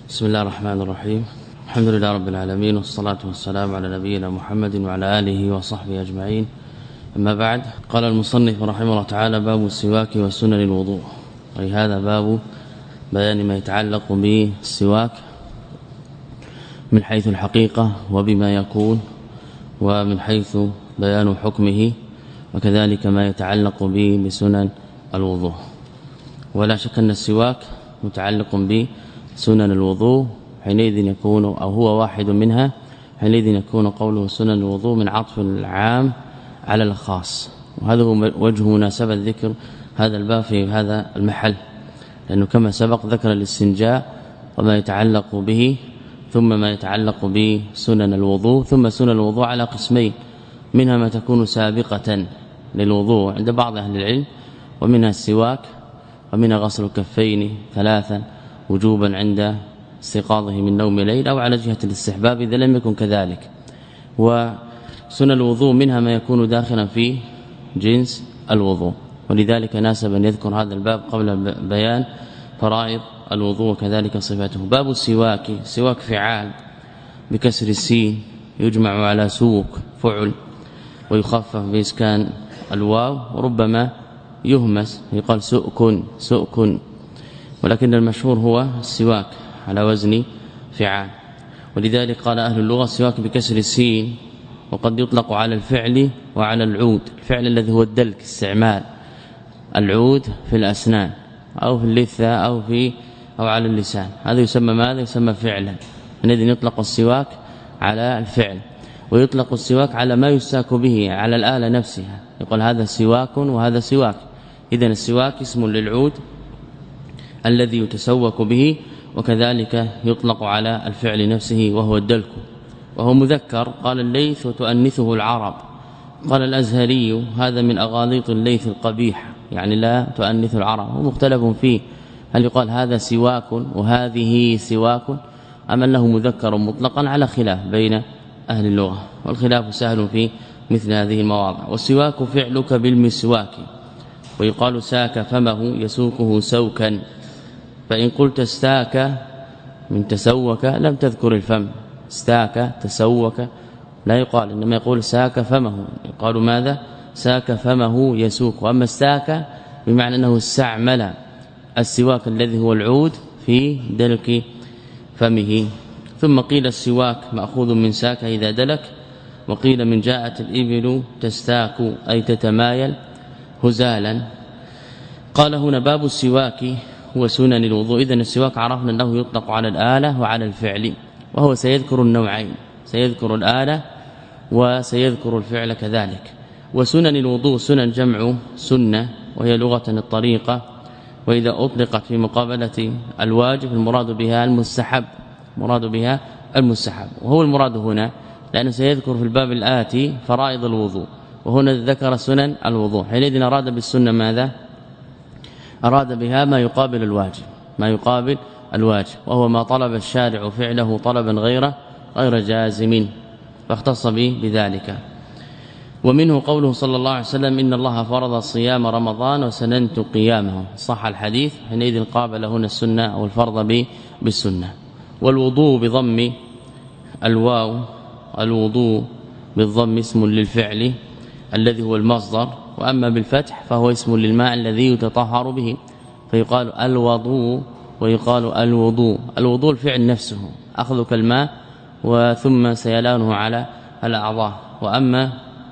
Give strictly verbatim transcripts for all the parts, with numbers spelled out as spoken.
بسم الله الرحمن الرحيم. الحمد لله رب العالمين، والصلاة والسلام على نبينا محمد وعلى آله وصحبه أجمعين. أما بعد، قال المصنف رحمه الله تعالى: باب السواك وسنن الوضوء. أي هذا باب بيان ما يتعلق بالسواك من حيث الحقيقة وبما يكون، ومن حيث بيان حكمه، وكذلك ما يتعلق به بسنن الوضوء. ولا شك أن السواك متعلق بسنن الوضوء، حينئذ يكون أو هو واحد منها، حينئذ يكون قوله سنن الوضوء من عطف العام على الخاص. وهذا هو وجه مناسبة ذكر هذا الباب في هذا المحل، لأنه كما سبق ذكر الاستنجاء وما يتعلق به، ثم ما يتعلق بسنن الوضوء، ثم سنن الوضوء على قسمين: منها ما تكون سابقة للوضوء عند بعض أهل العلم، ومنها السواك، ومنها غسل الكفين ثلاثا وجوبا عند استيقاظه من نوم ليل أو على جهة الاستحباب إذا لم يكن كذلك. وسنن الوضوء منها ما يكون داخلا في جنس الوضوء، ولذلك ناسب أن يذكر هذا الباب قبل بيان فرائض الوضوء وكذلك صفاته. باب السواك، سواك فعال بكسر السين، يجمع على سوق فعل ويخفف بإسكان الواو، وربما يهمس يقال سؤك سؤك، ولكن المشهور هو السواك على وزن فعال. ولذلك قال أهل اللغة السواك بكسر السين، وقد يطلق على الفعل وعلى العود. الفعل الذي هو الدلك، استعمال العود في الأسنان أو في اللثة أو في أو على اللسان، هذا يسمى ماذا؟ يسمى فعلا. الذي يطلق السواك على الفعل، ويطلق السواك على ما يستاك به، على الآلة نفسها، يقول هذا سواك وهذا سواك. إذن السواك اسم للعود الذي يتسوك به، وكذلك يطلق على الفعل نفسه وهو الدلك، وهو مذكر. قال الليث: وتؤنثه العرب. قال الأزهري: هذا من أغاليط الليث القبيح، يعني لا تؤنث العرب. ومختلف فيه، هل يقال هذا سواك وهذه سواك، أم أنه مذكر مطلقا، على خلاف بين أهل اللغة، والخلاف سهل في مثل هذه المواضع. والسواك فعلك بالمسواك، ويقال ساك فمه يسوقه سوكا، فإن قلت استاك من تسوك لم تذكر الفم، استاك تسوك لا يقال، إنما يقول ساك فمه، يقال ماذا؟ ساك فمه يسوق. وأما استاك بمعنى أنه استعمل السواك الذي هو العود في دلك فمه. ثم قيل السواك مأخوذ من ساك إذا دلك، وقيل من جاءت الإبل تستاك أي تتمايل هزالا. قال هنا باب السواك وسنن الوضوء. إذن السواك عرفنا أنه يطلق على الآلة وعلى الفعل، وهو سيذكر النوعين، سيذكر الآلة وسيذكر الفعل كذلك. وسنن الوضوء، سنن جمع سنة، وهي لغة الطريقة، وإذا أطلقت في مقابلة الواجب المراد بها المستحب، مراد بها المستحب، وهو المراد هنا، لأنه سيذكر في الباب الآتي فرائض الوضوء، وهنا ذكر سنن الوضوء. حينئذ أراد بالسنة ماذا؟ أراد بها ما يقابل الواجب، ما يقابل الواجب، وهو ما طلب الشارع فعله طلبا غير غير جازم، فاختص به بذلك. ومنه قوله صلى الله عليه وسلم: إن الله فرض صيام رمضان وسننت قيامه، صح الحديث. حينئذ قابل هنا السنة أو الفرض بالسنة. والوضوء بضم الواو، الوضوء بالضم اسم للفعل الذي هو المصدر، وأما بالفتح فهو اسم للماء الذي يتطهر به، فيقال الوضوء ويقال الوضوء. الوضوء الفعل نفسه، أخذك الماء وثم سيلانه على الأعضاء، وأما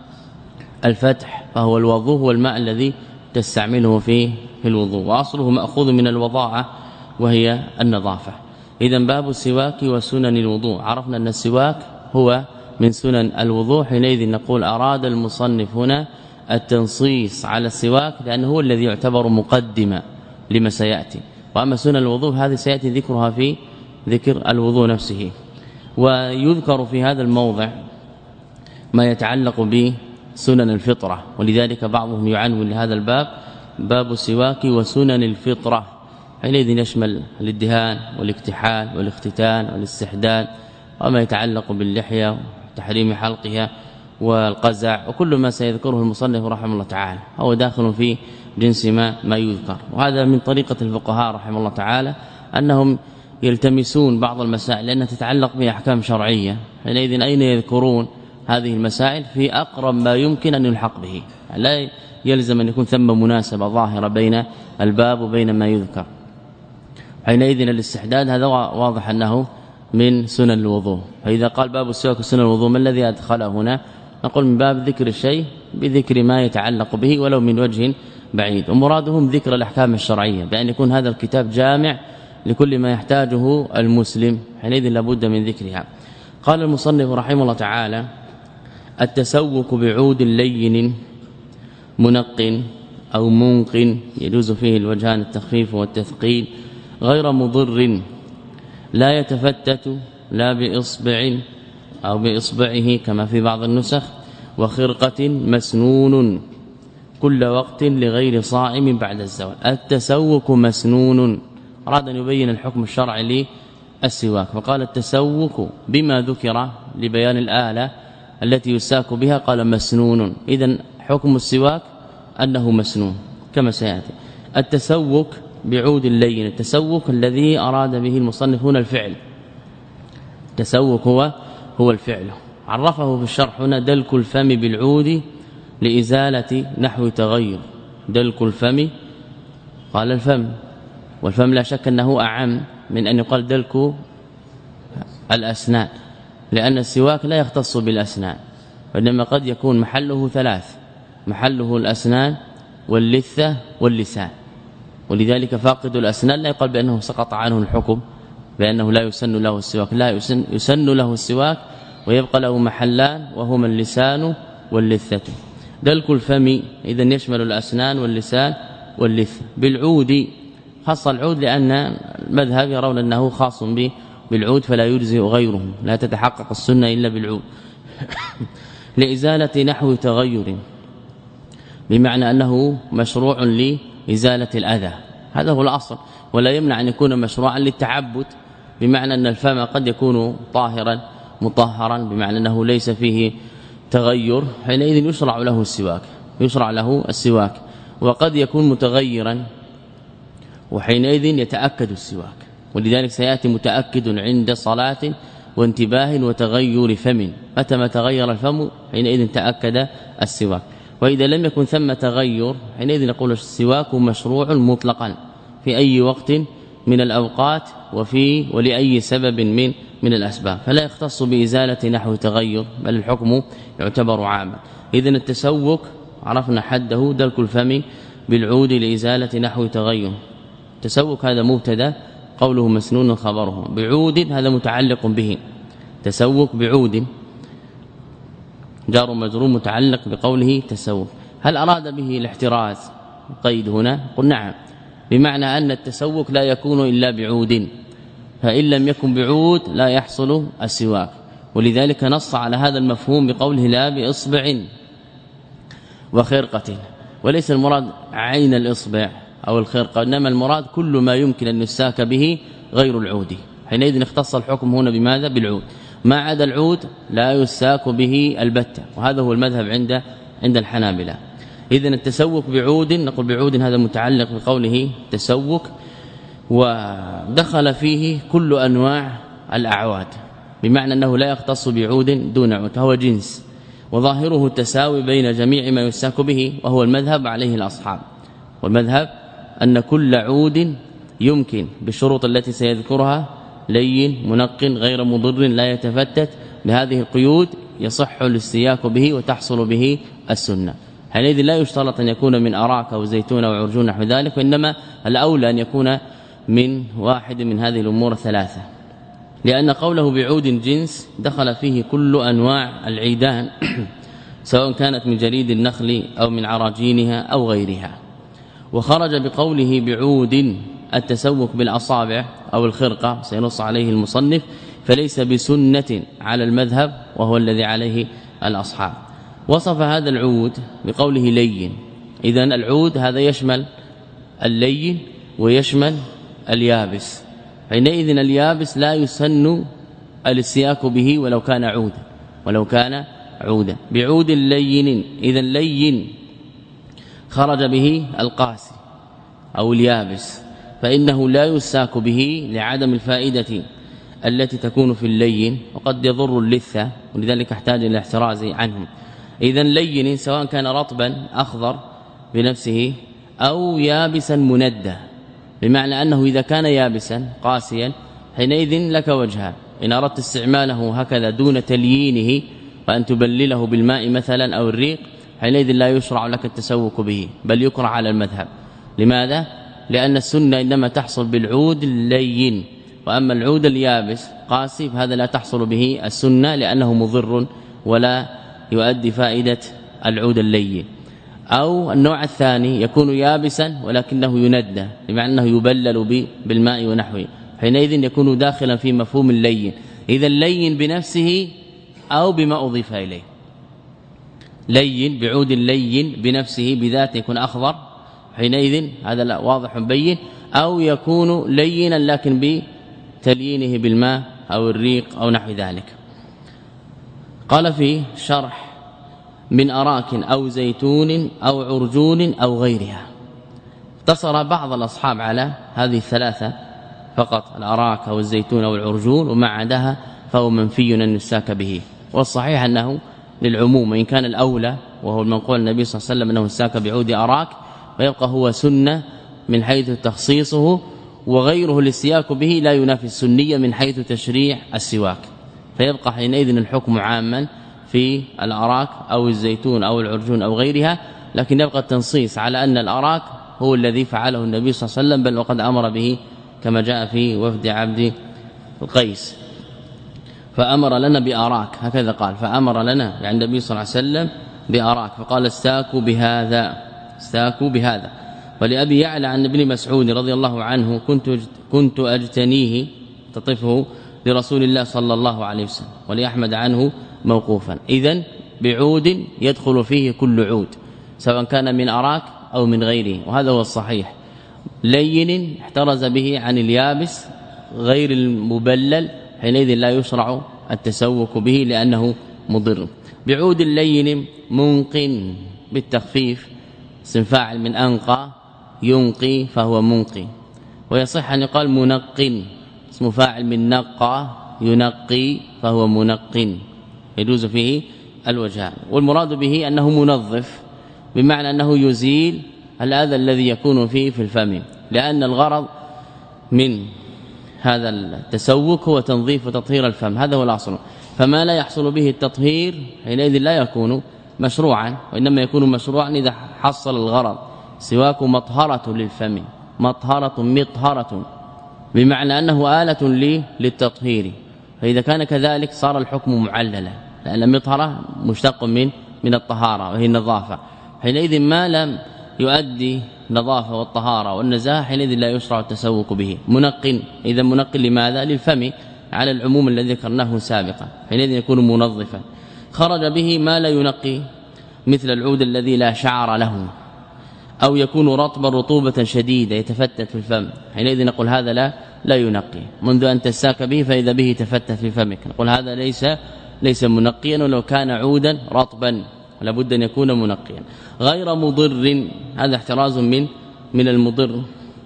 الفتح فهو الوضوء هو الماء الذي تستعمله في الوضوء، وأصله مأخوذ من الوضاعة وهي النظافة. إذن باب السواك وسنن الوضوء، عرفنا أن السواك هو من سنن الوضوء. حينئذ نقول أراد المصنف هنا التنصيص على السواك، لأنه هو الذي يعتبر مقدمة لما سيأتي. وأما سنن الوضوء هذه سيأتي ذكرها في ذكر الوضوء نفسه. ويذكر في هذا الموضع ما يتعلق بسنن الفطرة، ولذلك بعضهم يعنون لهذا الباب باب السواك وسنن الفطرة، حينئذ يشمل الادهان والاكتحال والاختتان والاستحداد، وما يتعلق باللحية وتحريم حلقها والقزع، وكل ما سيذكره المصنف رحمه الله تعالى هو داخل في جنس ما ما يذكر. وهذا من طريقة الفقهاء رحمه الله تعالى أنهم يلتمسون بعض المسائل لأنها تتعلق بأحكام شرعية، حينئذ أين يذكرون هذه المسائل؟ في أقرب ما يمكن أن يلحق به، لا يلزم أن يكون ثم مناسبة ظاهرة بين الباب وبين ما يذكر. حينئذ الاستحداد هذا واضح أنه من سنن الوضوء. فإذا قال باب السواك وسنن الوضوء ما الذي أدخله هنا؟ نقول من باب ذكر الشيء بذكر ما يتعلق به ولو من وجه بعيد، ومرادهم ذكر الأحكام الشرعية بأن يكون هذا الكتاب جامع لكل ما يحتاجه المسلم، حينئذ لابد من ذكرها. قال المصنف رحمه الله تعالى: التسوك بعود لين منق أو منق يجوز فيه الوجهان التخفيف والتثقيل غير مضر لا يتفتت لا بإصبع أو بإصبعه كما في بعض النسخ، وخرقة مسنون كل وقت لغير صائم بعد الزوال. التسوك مسنون، أراد أن يبين الحكم الشرعي للسواك فقال التسوك بما ذكر لبيان الآلة التي يساك بها قال مسنون، إذن حكم السواك أنه مسنون كما سيأتي. التسوك بعود اللين، التسوك الذي أراد به المصنف هنا الفعل، التسوك هو هو الفعل، عرفه في الشرح هنا دلك الفم بالعود لإزالة نحو تغير. دلك الفم قال الفم، والفم لا شك أنه أعم من أن يقال دلك الأسنان، لأن السواك لا يختص بالأسنان وإنما قد يكون محله ثلاث، محله الأسنان واللثة واللسان، ولذلك فاقد الأسنان لا يقال بأنه سقط عنه الحكم بأنه لا يسن له السواك، لا يسن, يسن له السواك ويبقى له محلان وهما اللسان واللثة. دلك الفم إذن يشمل الأسنان واللسان واللثة. بالعود خاص العود لأن المذهب يرون أنه خاص بالعود فلا يجزئ غيره، لا تتحقق السنة إلا بالعود. لإزالة نحو تغير بمعنى أنه مشروع لإزالة الأذى، هذا هو الأصل، ولا يمنع أن يكون مشروعا للتعبد بمعنى أن الفم قد يكون طاهرا مطهرا بمعنى أنه ليس فيه تغير، حينئذ يشرع له السواك يشرع له السواك وقد يكون متغيرا وحينئذ يتأكد السواك، ولذلك سيأتي متأكد عند صلاة وانتباه وتغير فم، متى ما تغير الفم حينئذ تأكد السواك. وإذا لم يكن ثم تغير حينئذ نقول السواك مشروع مطلقا في أي وقت من الأوقات وفي ولأي سبب من من الأسباب، فلا يختص بإزالة نحو تغير بل الحكم يعتبر عاما. إذن التسوك عرفنا حده دلك الفم بالعود لإزالة نحو تغير. تسوك هذا مبتدا، قوله مسنون خبره، بعود هذا متعلق به، تسوك بعود جار مجرور متعلق بقوله تسوك. هل أراد به الاحتراز قيد هنا؟ قل نعم، بمعنى أن التسوك لا يكون إلا بعود، فإن لم يكن بعود لا يحصل السواك، ولذلك نص على هذا المفهوم بقوله لا بإصبع وخرقة، وليس المراد عين الإصبع أو الخرقة، إنما المراد كل ما يمكن أن يساك به غير العود، حينئذ اختص الحكم هنا بماذا؟ بالعود، ما عدا العود لا يساك به البتة، وهذا هو المذهب عند عند الحنابلة. إذن التسوك بعود نقول بعود هذا متعلق بقوله تسوك، ودخل فيه كل أنواع الأعواد بمعنى أنه لا يختص بعود دون عود، فهو جنس، وظاهره التساوي بين جميع ما يساك به، وهو المذهب عليه الأصحاب. والمذهب أن كل عود يمكن بالشروط التي سيذكرها لين منق غير مضر لا يتفتت، بهذه القيود يصح الاستياك به وتحصل به السنة. حينئذ لا يشترط أن يكون من أراك أو زيتون أو عرجون نحو ذلك، وإنما الأولى أن يكون من واحد من هذه الأمور الثلاثة، لأن قوله بعود جنس دخل فيه كل أنواع العيدان سواء كانت من جريد النخل أو من عراجينها أو غيرها. وخرج بقوله بعود التسوك بالأصابع أو الخرقة سينص عليه المصنف، فليس بسنة على المذهب وهو الذي عليه الأصحاب. وصف هذا العود بقوله لين، إذن العود هذا يشمل اللين ويشمل اليابس، حينئذ اليابس لا يسن الاستياك به ولو كان عودا ولو كان عودا بعود لين. إذن لين خرج به القاسي أو اليابس، فإنه لا يساك به لعدم الفائدة التي تكون في اللين وقد يضر اللثة ولذلك احتاج إلى الاحتراز عنهم. إذا لين سواء كان رطبا أخضر بنفسه أو يابسا مندى، بمعنى أنه إذا كان يابسا قاسيا حينئذ لك وجهان: إن أردت استعماله هكذا دون تليينه وأن تبلله بالماء مثلا أو الريق حينئذ لا يشرع لك التسوك به بل يكره على المذهب. لماذا؟ لأن السنة إنما تحصل بالعود اللين، وأما العود اليابس قاسي فهذا لا تحصل به السنة لأنه مضر ولا يؤدي فائدة العود اللين. أو النوع الثاني يكون يابسا ولكنه يندى، بمعنى أنه يبلل بالماء ونحوه، حينئذ يكون داخلا في مفهوم اللين. إذا اللين بنفسه أو بما أضيف إليه، لين بعود اللين بنفسه بذاته يكون أخضر حينئذ هذا لا واضح بين، أو يكون لينا لكن بتليينه بالماء أو الريق أو نحو ذلك. قال في شرح: من أراك أو زيتون أو عرجون أو غيرها. اقتصر بعض الأصحاب على هذه الثلاثة فقط، الأراك أو الزيتون أو العرجون، وما عداها فهو منفي أن يساك به. والصحيح أنه للعموم، وإن كان الأولى وهو المنقول النبي صلى الله عليه وسلم أنه ساك بعود أراك، ويبقى هو سنة من حيث تخصيصه، وغيره الاستياك به لا ينافي السنية من حيث تشريع السواك، فيبقى حينئذ الحكم عاما في الأراك أو الزيتون أو العرجون أو غيرها، لكن يبقى التنصيص على أن الأراك هو الذي فعله النبي صلى الله عليه وسلم، بل وقد أمر به كما جاء في وفد عبد القيس، فأمر لنا بأراك، هكذا قال، فأمر لنا يعني النبي صلى الله عليه وسلم بأراك، فقال استاكوا بهذا استاكوا بهذا. ولأبي يعلى عن ابن مسعود رضي الله عنه: كنت كنت أجتنيه تطفه لرسول الله صلى الله عليه وسلم. ولأحمد عنه موقوفا. إذن بعود يدخل فيه كل عود سواء كان من أراك أو من غيره، وهذا هو الصحيح. لين احترز به عن اليابس غير المبلل، حينئذ لا يشرع التسوك به لأنه مضر. بعود اللين منق بالتخفيف، اسم فاعل من أنقى ينقي فهو منقي، ويصح أن يقال منق، اسم فاعل من نقى ينقي فهو منق، يجوز فيه الوجهان. والمراد به أنه منظف، بمعنى أنه يزيل الأذى الذي يكون فيه في الفم، لأن الغرض من هذا التسوك هو تنظيف وتطهير الفم، هذا هو الأصل. فما لا يحصل به التطهير حينئذ لا يكون مشروعا، وإنما يكون مشروعا إذا حصل الغرض. سواك مطهرة للفم، مطهرة مطهرة، بمعنى أنه آلة لي للتطهير، فإذا كان كذلك صار الحكم معللا، لأن المطهرة مشتق من من الطهارة وهي النظافة، حينئذ ما لم يؤدي نظافة والطهارة والنزاهة حينئذ لا يشرع التسوك به. منق، إذا منق لماذا؟ للفم على العموم الذي ذكرناه سابقا، حينئذ يكون منظفا. خرج به ما لا ينقي، مثل العود الذي لا شعر له، أو يكون رطبا رطوبة شديدة يتفتت في الفم، حينئذ نقول هذا لا لا ينقي. منذ أن تساك به فإذا به تفتت في فمك، نقول هذا ليس ليس منقيا، ولو كان عودا رطبا لابد أن يكون منقيا. غير مضر، هذا احتراز من من المضر.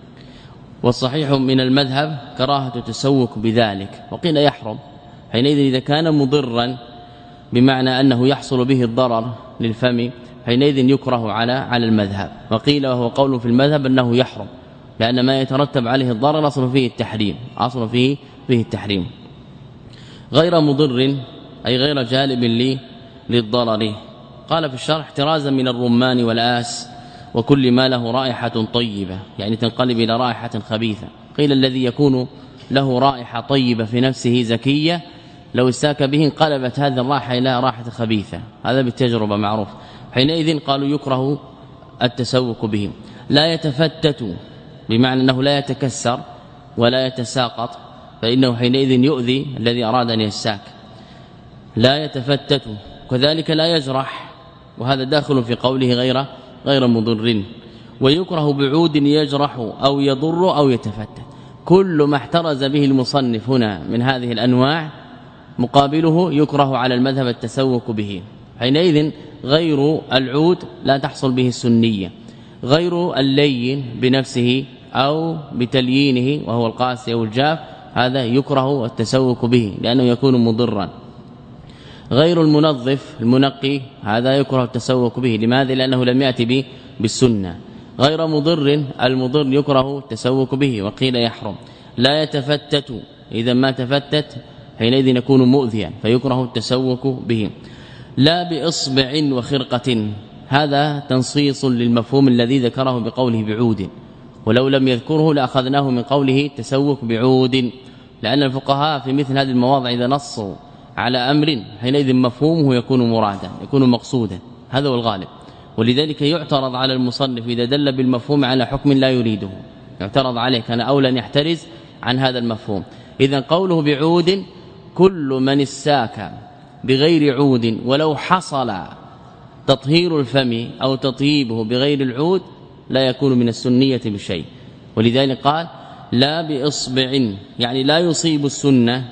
والصحيح من المذهب كراهة التسوك بذلك، وقيل يحرم حينئذ إذا كان مضرا، بمعنى أنه يحصل به الضرر للفم، حينئذ يكره على على المذهب. وقيل وهو قول في المذهب أنه يحرم، لأن ما يترتب عليه الضرر أصل فيه التحريم، أصل فيه فيه التحريم. غير مضر أي غير جالب لي للضرر. قال في الشرح: احترازا من الرمان والآس وكل ما له رائحة طيبة، يعني تنقلب إلى رائحة خبيثة. قيل الذي يكون له رائحة طيبة في نفسه زكية لو استاك به انقلبت هذه الرائحة إلى رائحة خبيثة، هذا بالتجربة معروف. حينئذ قالوا يكره التسوك به. لا يتفتت، بمعنى أنه لا يتكسر ولا يتساقط، فإنه حينئذ يؤذي الذي أراد أن يستاك. لا يتفتت، وكذلك لا يجرح، وهذا داخل في قوله غير غير مضر. ويكره بعود يجرح أو يضر أو يتفتت. كل ما احترز به المصنف هنا من هذه الأنواع مقابله يكره على المذهب التسوك به. حينئذ غير العود لا تحصل به السنية، غير اللين بنفسه أو بتليينه وهو القاسي أو الجاف هذا يكره التسوك به لأنه يكون مضرا. غير المنظف المنقي هذا يكره التسوك به. لماذا؟ لأنه لم يأتي به بالسنة. غير مضر المضر يكره التسوك به وقيل يحرم. لا يتفتت، إذا ما تفتت حينئذ يكون مؤذيا فيكره التسوك به. لا بإصبع وخرقة، هذا تنصيص للمفهوم الذي ذكره بقوله بعود، ولو لم يذكره لأخذناه من قوله التسوك بعود، لأن الفقهاء في مثل هذه المواضع إذا نصوا على أمر حينئذ مفهومه يكون مرادا يكون مقصودا، هذا هو الغالب. ولذلك يعترض على المصنف إذا دل بالمفهوم على حكم لا يريده، يعترض عليه كان أولا يحترز عن هذا المفهوم. إذن قوله بعود كل من استاك بغير عود ولو حصل تطهير الفم أو تطيبه بغير العود لا يكون من السنية بشيء. ولذلك قال لا بإصبع، يعني لا يصيب السنة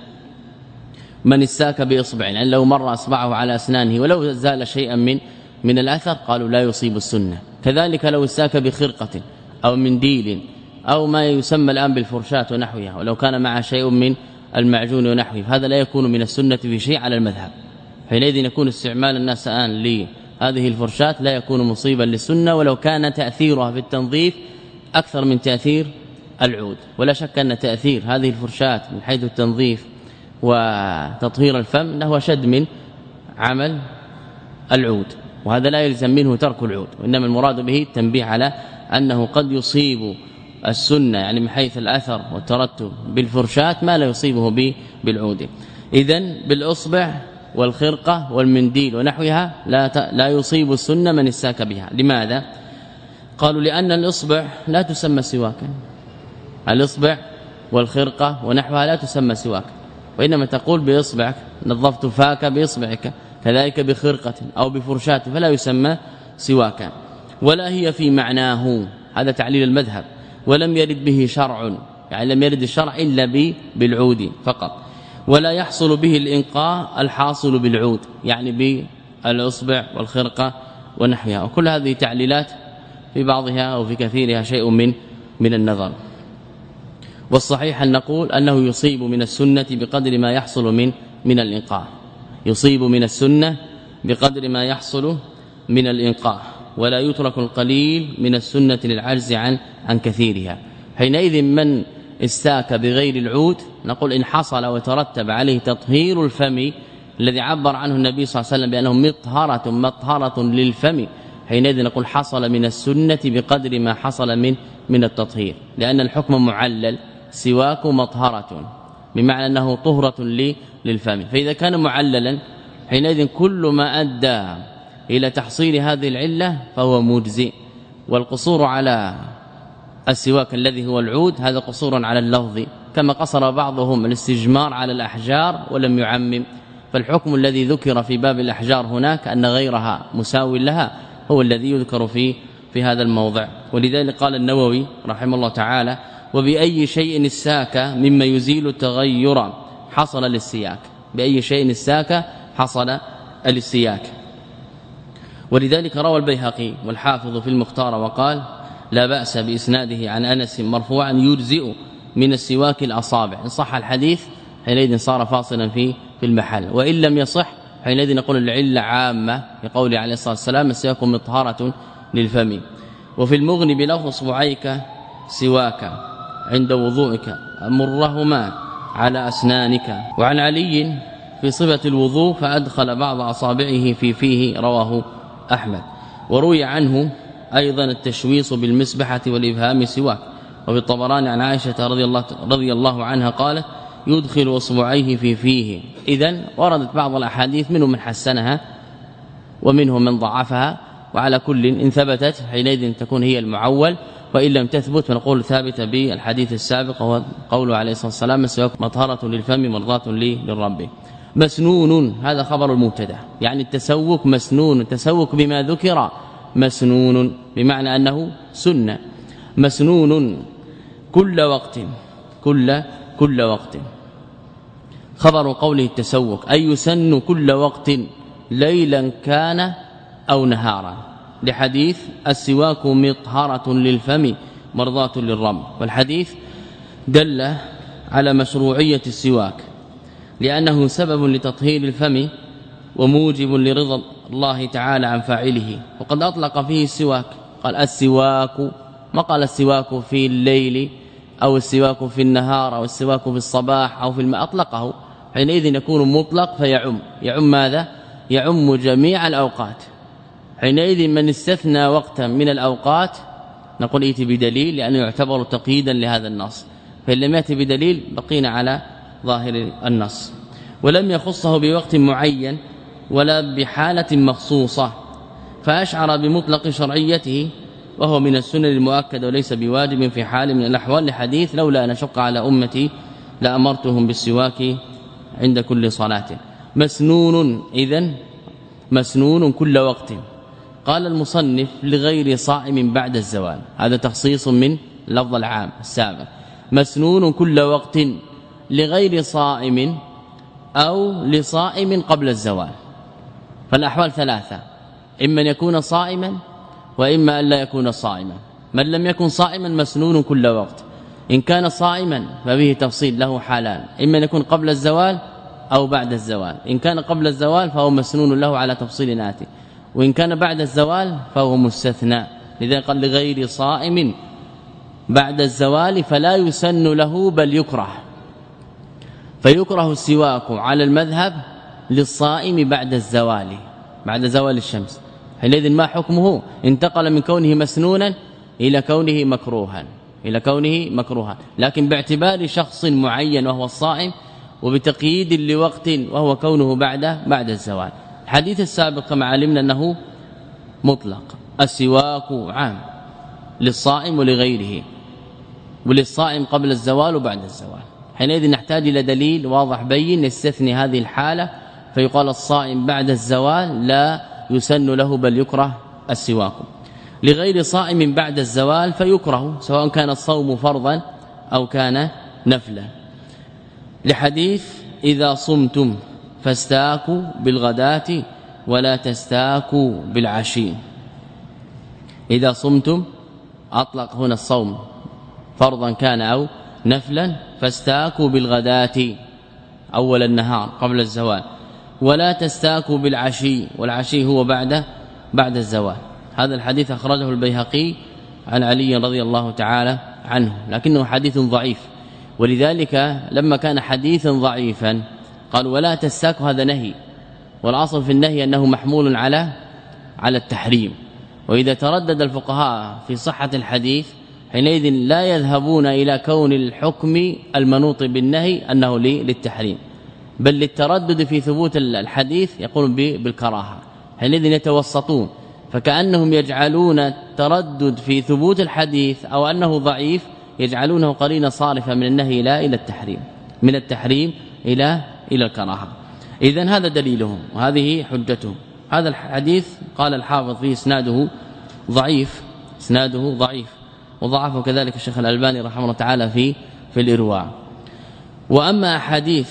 من استاك بإصبع، يعني لو مر أصبعه على أسنانه ولو زال شيئا من من الأثر قالوا لا يصيب السنة. كذلك لو استاك بخرقة أو منديل أو ما يسمى الآن بالفرشاة ونحوها ولو كان معه شيء من المعجون ونحوه هذا لا يكون من السنة في شيء على المذهب. حينئذ يكون استعمال الناس الآن لهذه الفرشاة لا يكون مصيبا للسنة ولو كان تأثيرها في التنظيف أكثر من تأثير العود. ولا شك أن تأثير هذه الفرشاة من حيث التنظيف وتطهير الفم له شد من عمل العود، وهذا لا يلزم منه ترك العود، وإنما المراد به التنبيه على أنه قد يصيب السنة يعني من حيث الأثر والترتب بالفرشاة ما لا يصيبه بالعود. إذن بالأصبع والخرقة والمنديل ونحوها لا لا يصيب السنة من استاك بها. لماذا؟ قالوا لأن الإصبع لا تسمى سواكا، الإصبع والخرقة ونحوها لا تسمى سواكا، وإنما تقول بإصبعك نظفت فاك بإصبعك، كذلك بخرقة أو بفرشاة فلا يسمى سواكا. ولا هي في معناه، هذا تعليل المذهب، ولم يرد به شرع، يعني لم يرد الشرع إلا بالعود فقط. ولا يحصل به الإنقاء الحاصل بالعود، يعني بالإصبع والخرقة ونحوها. وكل هذه تعليلات في بعضها أو في كثيرها شيء من من النظر. والصحيح أن نقول أنه يصيب من السنة بقدر ما يحصل من من الإنقاء، يصيب من السنة بقدر ما يحصل من الإنقاء، ولا يترك القليل من السنة للعجز عن عن كثيرها. حينئذ من استاك بغير العود نقول إن حصل وترتب عليه تطهير الفم الذي عبر عنه النبي صلى الله عليه وسلم بأنه مطهرة مطهرة للفم، حينئذ نقول حصل من السنة بقدر ما حصل من من التطهير، لأن الحكم معلل سواك مطهرة بمعنى أنه طهرة للفم. فإذا كان معللا حينئذ كل ما أدى إلى تحصيل هذه العلة فهو مجزئ. والقصور على السواك الذي هو العود هذا قصور على اللفظ، كما قصر بعضهم الاستجمار على الأحجار ولم يعمم. فالحكم الذي ذكر في باب الأحجار هناك أن غيرها مساو لها هو الذي يذكر في في هذا الموضع. ولذلك قال النووي رحمه الله تعالى وبأي شيء استاك مما يزيل التغير حصل الاستياك، بأي شيء استاك حصل الاستياك. ولذلك روى البيهقي والحافظ في المختار وقال لا بأس بإسناده عن أنس مرفوعا يجزئ من السواك الأصابع. إن صح الحديث حينئذ صار فاصلا في في المحل، وإن لم يصح حينئذ نقول العلة عامة في قوله عليه الصلاة والسلام السواك مطهرة للفم. وفي المغني بلفظ اصبعيك سواك عند وضوئك مرهما على أسنانك. وعن علي في صفة الوضوء فأدخل بعض أصابعه في فيه رواه أحمد. وروي عنه أيضا التشويص بالمسبحة والإبهام سواك. وفي الطبراني عن عائشة رضي الله, رضي الله عنها قالت يدخل أصبعيه في فيه. إذن وردت بعض الأحاديث منهم من حسنها ومنهم من ضعفها، وعلى كل إن ثبتت حينئذ تكون هي المعول، وإن لم تثبت فنقول ثابتة بالحديث السابق وهو قوله عليه الصلاة والسلام السواك مطهرة للفم مرضاة للرب. مسنون هذا خبر المبتدا، يعني التسوك مسنون، التسوك بما ذكر مسنون بمعنى أنه سنة. مسنون كل وقت كل كل وقت. خبر قوله التسوك أي يسن كل وقت ليلا كان أو نهارا، لحديث السواك مطهرة للفم مرضاة للرب. والحديث دل على مشروعية السواك لأنه سبب لتطهير الفم وموجب لرضا الله تعالى عن فاعله. وقد أطلق فيه السواك، قال السواك، ما قال السواك في الليل أو السواك في النهار أو السواك في الصباح أو في الماء، أطلقه، حينئذ يكون مطلق فيعم. يعم ماذا؟ يعم جميع الأوقات. حينئذ من استثنى وقتا من الأوقات نقول ائت بدليل، لأنه يعتبر تقييدا لهذا النص، فإن لم يأتي بدليل بقينا على ظاهر النص. ولم يخصه بوقت معين ولا بحالة مخصوصة، فأشعر بمطلق شرعيته وهو من السنن المؤكدة وليس بواجب في حال من الأحوال، لحديث لولا أن أشق على أمتي لأمرتهم بالسواك عند كل صلاة. مسنون، إذن مسنون كل وقت. قال المصنف لغير صائم بعد الزوال، هذا تخصيص من لفظ العام السابق. مسنون كل وقت لغير صائم أو لصائم قبل الزوال. فالأحوال ثلاثة، إما أن يكون صائما وإما أن لا يكون صائما. من لم يكن صائما مسنون كل وقت، إن كان صائما فبه تفصيل له حالان، إما أن يكون قبل الزوال أو بعد الزوال. إن كان قبل الزوال فهو مسنون له على تفصيل آتي، وإن كان بعد الزوال فهو مستثنى. لذلك قال لغير صائم بعد الزوال فلا يسن له بل يكره. فيكره السواك على المذهب للصائم بعد الزوال، بعد زوال الشمس. حينئذ ما حكمه؟ انتقل من كونه مسنونا إلى كونه مكروها، إلى كونه مكروها، لكن باعتبار شخص معين وهو الصائم، وبتقييد لوقت وهو كونه بعد بعد الزوال. الحديث السابق كما علمنا أنه مطلق، السواك عام للصائم ولغيره، وللصائم قبل الزوال وبعد الزوال. حينئذ نحتاج إلى دليل واضح بين يستثني هذه الحالة، فيقال الصائم بعد الزوال لا يسن له بل يكره السواك. لغير صائم بعد الزوال فيكره، سواء كان الصوم فرضا أو كان نفلا، لحديث إذا صمتم فاستاكوا بالغداة ولا تستاكوا بالعشي. إذا صمتم أطلق هنا الصوم فرضا كان أو نفلا، فاستاكوا بالغداة أول النهار قبل الزوال، ولا تستاكوا بالعشي، والعشي هو بعد بعد الزوال. هذا الحديث أخرجه البيهقي عن علي رضي الله تعالى عنه، لكنه حديث ضعيف، ولذلك لما كان حديثا ضعيفا قال ولا تستاكوا، هذا نهي، والأصل في النهي أنه محمول على على التحريم. وإذا تردد الفقهاء في صحة الحديث حينئذ لا يذهبون إلى كون الحكم المنوط بالنهي أنه للتحريم، بل للتردد في ثبوت الحديث يقولون بالكراهة، حينئذ يتوسطون، فكأنهم يجعلون التردد في ثبوت الحديث أو أنه ضعيف يجعلونه قرينة صارفة من النهي لا إلى التحريم، من التحريم إلى إلى الكراهة. إذن هذا دليلهم وهذه حجتهم. هذا الحديث قال الحافظ فيه اسناده ضعيف، اسناده ضعيف، وضعفه كذلك الشيخ الألباني رحمه الله تعالى في في الإرواع. وأما أحاديث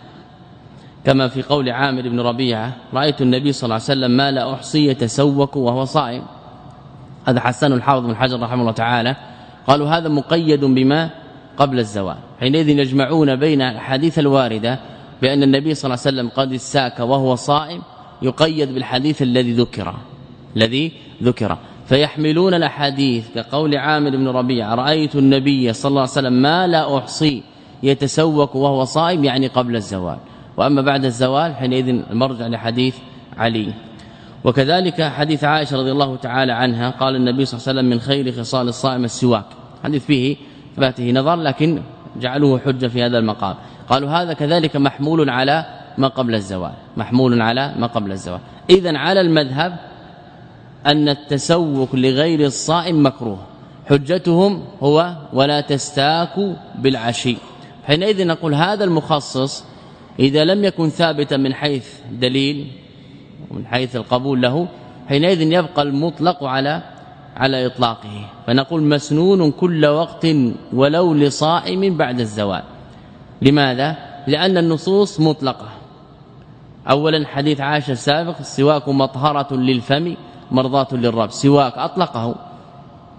كما في قول عامر بن ربيعة رأيت النبي صلى الله عليه وسلم ما لا أحصي يتسوك وهو صائم، هذا حسن الحافظ بن حجر رحمه الله تعالى، قالوا هذا مقيد بما قبل الزوال. حينئذ يجمعون بين الحديث الواردة بأن النبي صلى الله عليه وسلم قد استاك وهو صائم يقيد بالحديث الذي ذكر الذي ذكر فيحملون الاحاديث كقول عامر بن ربيعة رأيت النبي صلى الله عليه وسلم ما لا أحصي يتسوك وهو صائم، يعني قبل الزوال. وأما بعد الزوال حينئذ المرجع لحديث علي. وكذلك حديث عائشة رضي الله تعالى عنها قال النبي صلى الله عليه وسلم من خير خصال الصائم السواك، حديث فيه ثباته نظر لكن جعلوه حجة في هذا المقام. قالوا هذا كذلك محمول على ما قبل الزوال، محمول على ما قبل الزوال. إذن على المذهب أن التسوك لغير الصائم مكروه، حجتهم هو ولا تستاكوا بالعشي. حينئذ نقول هذا المخصص إذا لم يكن ثابتا من حيث دليل ومن حيث القبول له حينئذ يبقى المطلق على على إطلاقه، فنقول مسنون كل وقت ولو لصائم بعد الزوال. لماذا؟ لأن النصوص مطلقة. أولا حديث عائشة السابق السواك مطهرة للفم مرضاة للرب، سواك أطلقه،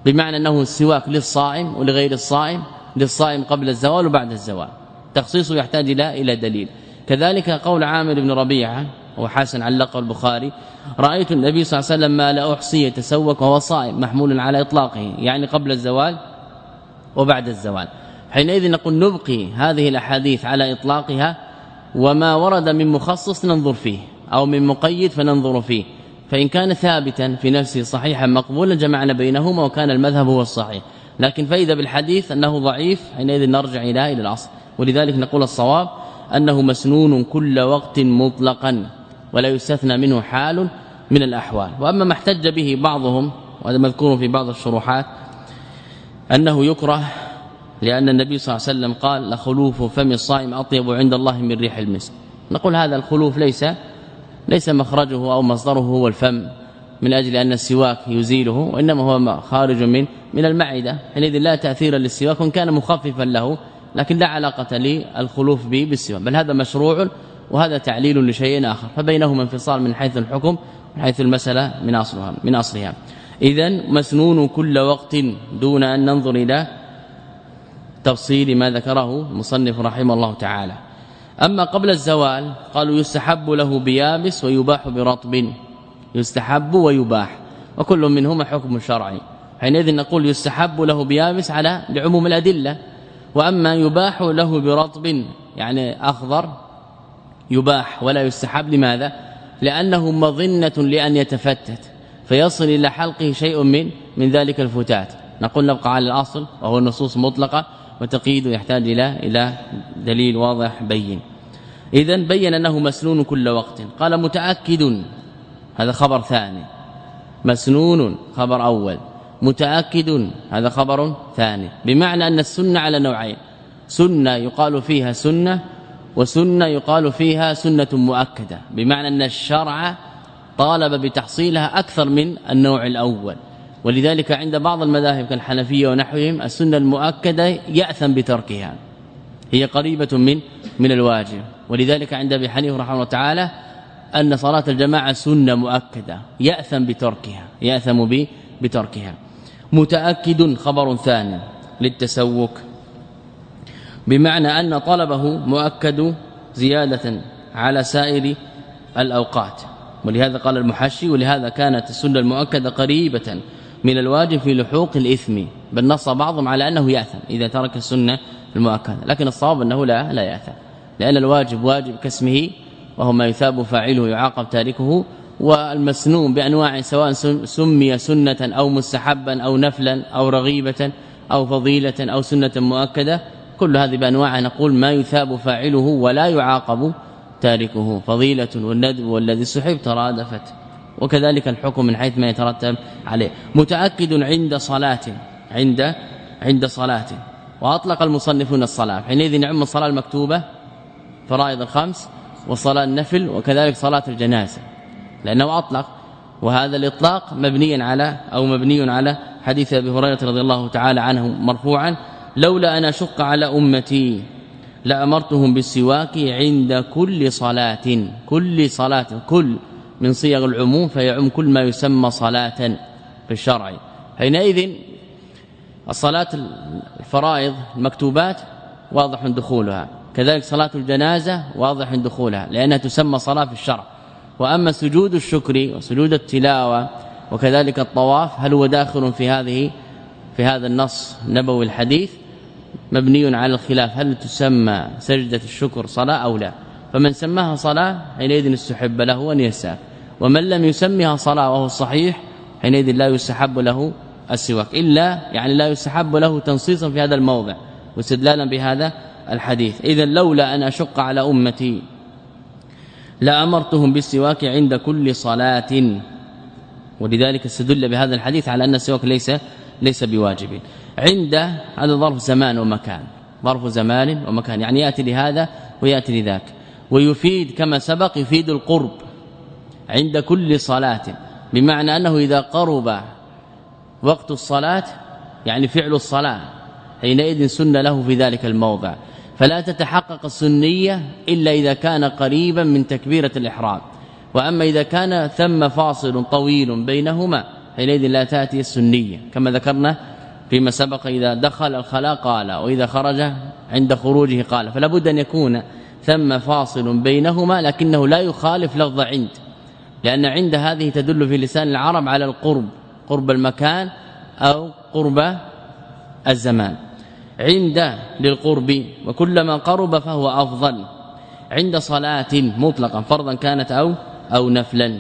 بمعنى أنه السواك للصائم ولغير الصائم، للصائم قبل الزوال وبعد الزوال، تخصيصه يحتاج إلى إلى دليل. كذلك قول عامر بن ربيعة وحسن علقه البخاري: رأيت النبي صلى الله عليه وسلم ما لا أحصي يتسوك وهو صائم، محمول على إطلاقه، يعني قبل الزوال وبعد الزوال. حينئذ نقول نبقي هذه الأحاديث على إطلاقها، وما ورد من مخصص ننظر فيه أو من مقيد فننظر فيه، فإن كان ثابتا في نفسه صحيحا مقبولا جمعنا بينهما وكان المذهب هو الصحيح، لكن فإذا بالحديث أنه ضعيف حينئذ نرجع إلى إلى الأصل. ولذلك نقول الصواب أنه مسنون كل وقت مطلقا ولا يستثنى منه حال من الأحوال. وأما ما احتج به بعضهم وهذا مذكور في بعض الشروحات أنه يكره لأن النبي صلى الله عليه وسلم قال: لخلوف فم الصائم أطيب عند الله من ريح المسك. نقول هذا الخلوف ليس ليس مخرجه أو مصدره هو الفم من أجل أن السواك يزيله، وإنما هو خارج من من المعدة، حينئذ لا تأثير للسواك وإن كان مخففا له، لكن لا علاقة للخلوف به بالسواك، بل هذا مشروع وهذا تعليل لشيء آخر، فبينهما انفصال من حيث الحكم من حيث المسألة من أصلها من أصلها. إذن مسنون كل وقت دون أن ننظر إلى تفصيل ما ذكره المصنف رحمه الله تعالى. أما قبل الزوال قالوا يستحب له بيابس ويباح برطب، يستحب ويباح، وكل منهما حكم شرعي. حينئذ نقول يستحب له بيابس على لعموم الأدلة، وأما يباح له برطب يعني أخضر يباح ولا يستحب. لماذا؟ لأنه مظنة لأن يتفتت فيصل إلى حلقه شيء من من ذلك الفتات. نقول نبقى على الأصل وهو النصوص مطلقة، وتقييد يحتاج إلى إلى دليل واضح بين. إذن بين أنه مسنون كل وقت. قال متأكد، هذا خبر ثاني، مسنون خبر أول، متأكد هذا خبر ثاني، بمعنى أن السنة على نوعين: سنة يقال فيها سنة، وسنة يقال فيها سنة مؤكدة، بمعنى أن الشرع طالب بتحصيلها أكثر من النوع الأول. ولذلك عند بعض المذاهب كالحنفية ونحوهم السنة المؤكدة يأثم بتركها، هي قريبة من من الواجب. ولذلك عند ابي حنيفه رحمه الله تعالى أن صلاة الجماعة سنة مؤكدة يأثم بتركها، يأثم بتركها. متأكد خبر ثاني للتسوك، بمعنى أن طلبه مؤكد زيادة على سائر الأوقات. ولهذا قال المحشي: ولهذا كانت السنة المؤكدة قريبة من الواجب في لحوق الإثم، بل نص بعضهم على أنه يأثم إذا ترك السنة المؤكدة، لكن الصواب أنه لا لا يأثم، لأن الواجب واجب كاسمه وهو ما يثاب فاعله يعاقب تاركه، والمسنون بأنواع سواء سمي سنة أو مستحبا أو نفلا أو رغيبة أو فضيلة أو سنة مؤكدة، كل هذه بأنواع نقول ما يثاب فاعله ولا يعاقب تاركه، فضيلة والندب والذي سحب ترادفت، وكذلك الحكم من حيث ما يترتب عليه. متأكد عند صلاة، عند عند صلاة، وأطلق المصنفون الصلاة، حينئذ نعم الصلاة المكتوبة فرائض الخمس وصلاة النفل وكذلك صلاة الجنازة، لأنه أطلق، وهذا الإطلاق مبني على أو مبني على حديث أبي هريرة رضي الله تعالى عنه مرفوعا: لولا أن أشق على أمتي لأمرتهم بالسواك عند كل صلاة. كل صلاة، كل من صيغ العموم فيعم كل ما يسمى صلاة في الشرع. حينئذ الصلاة الفرائض المكتوبات واضح دخولها، كذلك صلاة الجنازة واضح دخولها لأنها تسمى صلاة في الشرع. وأما سجود الشكر وسجود التلاوة وكذلك الطواف هل هو داخل في هذه في هذا النص النبوي الحديث؟ مبني على الخلاف، هل تسمى سجدة الشكر صلاة أو لا؟ فمن سماها صلاة حينئذ استحب له أن يساك، ومن لم يسميها صلاة وهو الصحيح حينئذ لا يستحب له السواك، إلا يعني لا يستحب له تنصيصا في هذا الموضع واستدلالا بهذا الحديث. إذن لولا أن أشق على أمتي لأمرتهم بالسواك عند كل صلاة، ولذلك استدل بهذا الحديث على أن السواك ليس ليس بواجب. عند هذا ظرف زمان ومكان، ظرف زمان ومكان، يعني يأتي لهذا ويأتي لذاك، ويفيد كما سبق يفيد القرب عند كل صلاة، بمعنى أنه إذا قرب وقت الصلاة يعني فعل الصلاة حينئذ سن له في ذلك الموضع، فلا تتحقق السنية إلا إذا كان قريبا من تكبيرة الإحرام. وأما إذا كان ثم فاصل طويل بينهما حينئذ لا تأتي السنية كما ذكرنا فيما سبق. إذا دخل الخلاء قال، وإذا خرج عند خروجه قال، فلا بد أن يكون ثم فاصل بينهما لكنه لا يخالف لفظ عند، لأن عند هذه تدل في لسان العرب على القرب، قرب المكان أو قرب الزمان. عند للقرب، وكلما قرب فهو أفضل. عند صلاة مطلقا فرضا كانت أو أو نفلا.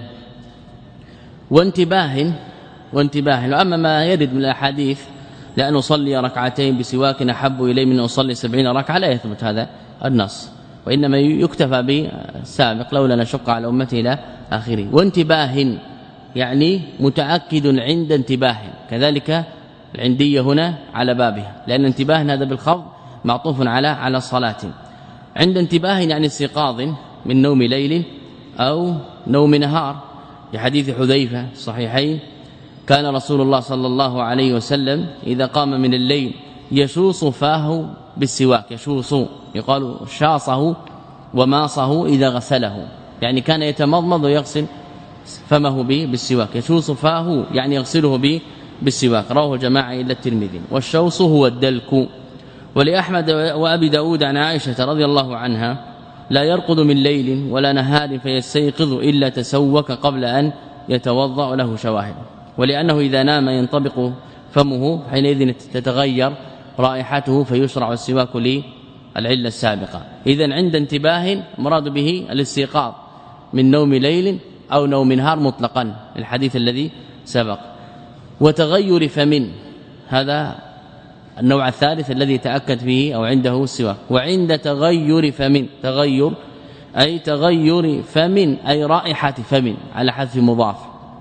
وانتباه وانتباه وأما ما يرد من الأحاديث لأن أصلي ركعتين بسواك أحب إلي من أن أصلي سبعين ركعة لا يثبت هذا النص، وإنما يكتفى بالسابق لولا نشق على أمتي إلى آخره. وانتباه يعني متأكد عند انتباه، كذلك العندية هنا على بابها، لأن انتباه هذا بالخفض معطوف على على الصلاة. عند انتباه يعني استيقاظ من نوم ليل أو نوم نهار، لحديث حذيفة الصحيحين كان رسول الله صلى الله عليه وسلم إذا قام من الليل يشوص فاه بالسواك، يشوص يقال شاصه وماصه إذا غسله، يعني كان يتمضمض ويغسل فمه به بالسواك، يشوص فاه يعني يغسله به بالسواك. رواه جماعة إلا الترمذي. والشوص هو الدلك. ولأحمد وأبي داود عن عائشة رضي الله عنها لا يرقد من ليل ولا نهار فيستيقظ إلا تسوك قبل أن يتوضأ، له شواهد. ولأنه إذا نام ينطبق فمه حينئذ تتغير رائحته فيشرع السواك للعلة السابقة. إذن عند انتباه مراد به الاستيقاظ من نوم ليل أو نوم نهار مطلقا، الحديث الذي سبق. وتغير فم، هذا النوع الثالث الذي تأكد فيه أو عنده السواك. وعند تغير فم، تغير أي تغير فم أي رائحة فم على حذف مضاف،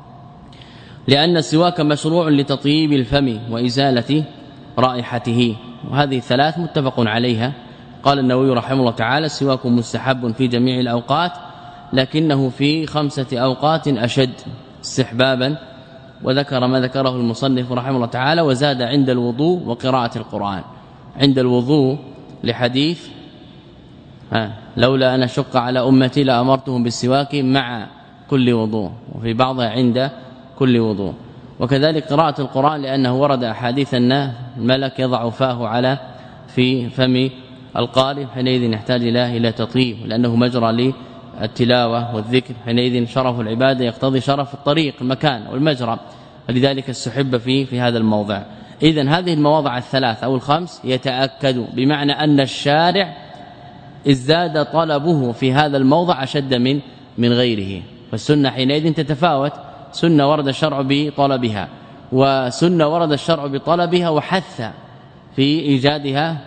لأن السواك مشروع لتطيب الفم وإزالة رائحته. وهذه الثلاث متفق عليها. قال النووي رحمه الله تعالى السواك مستحب في جميع الأوقات، لكنه في خمسة أوقات أشد استحبابا، وذكر ما ذكره المصنف رحمه الله تعالى، وزاد عند الوضوء وقراءة القرآن. عند الوضوء لحديث ها لولا أن أشق على أمتي لأمرتهم بالسواك مع كل وضوء، وفي بعضها عند كل وضوء. وكذلك قراءة القرآن لأنه ورد أحاديث أن الملك يضع فاه على في فم القارئ، حينئذ يحتاج إلى إلى تطيب، لأنه مجرى للتلاوة والذكر، حينئذ شرف العبادة يقتضي شرف الطريق المكان والمجرى، ولذلك استحب فيه في هذا الموضع. إذن هذه المواضع الثلاث أو الخمس يتأكد، بمعنى أن الشارع ازداد طلبه في هذا الموضع أشد من من غيره. فالسنة حينئذ تتفاوت، سنة ورد الشرع بطلبها، وسنة ورد الشرع بطلبها وحث في إيجادها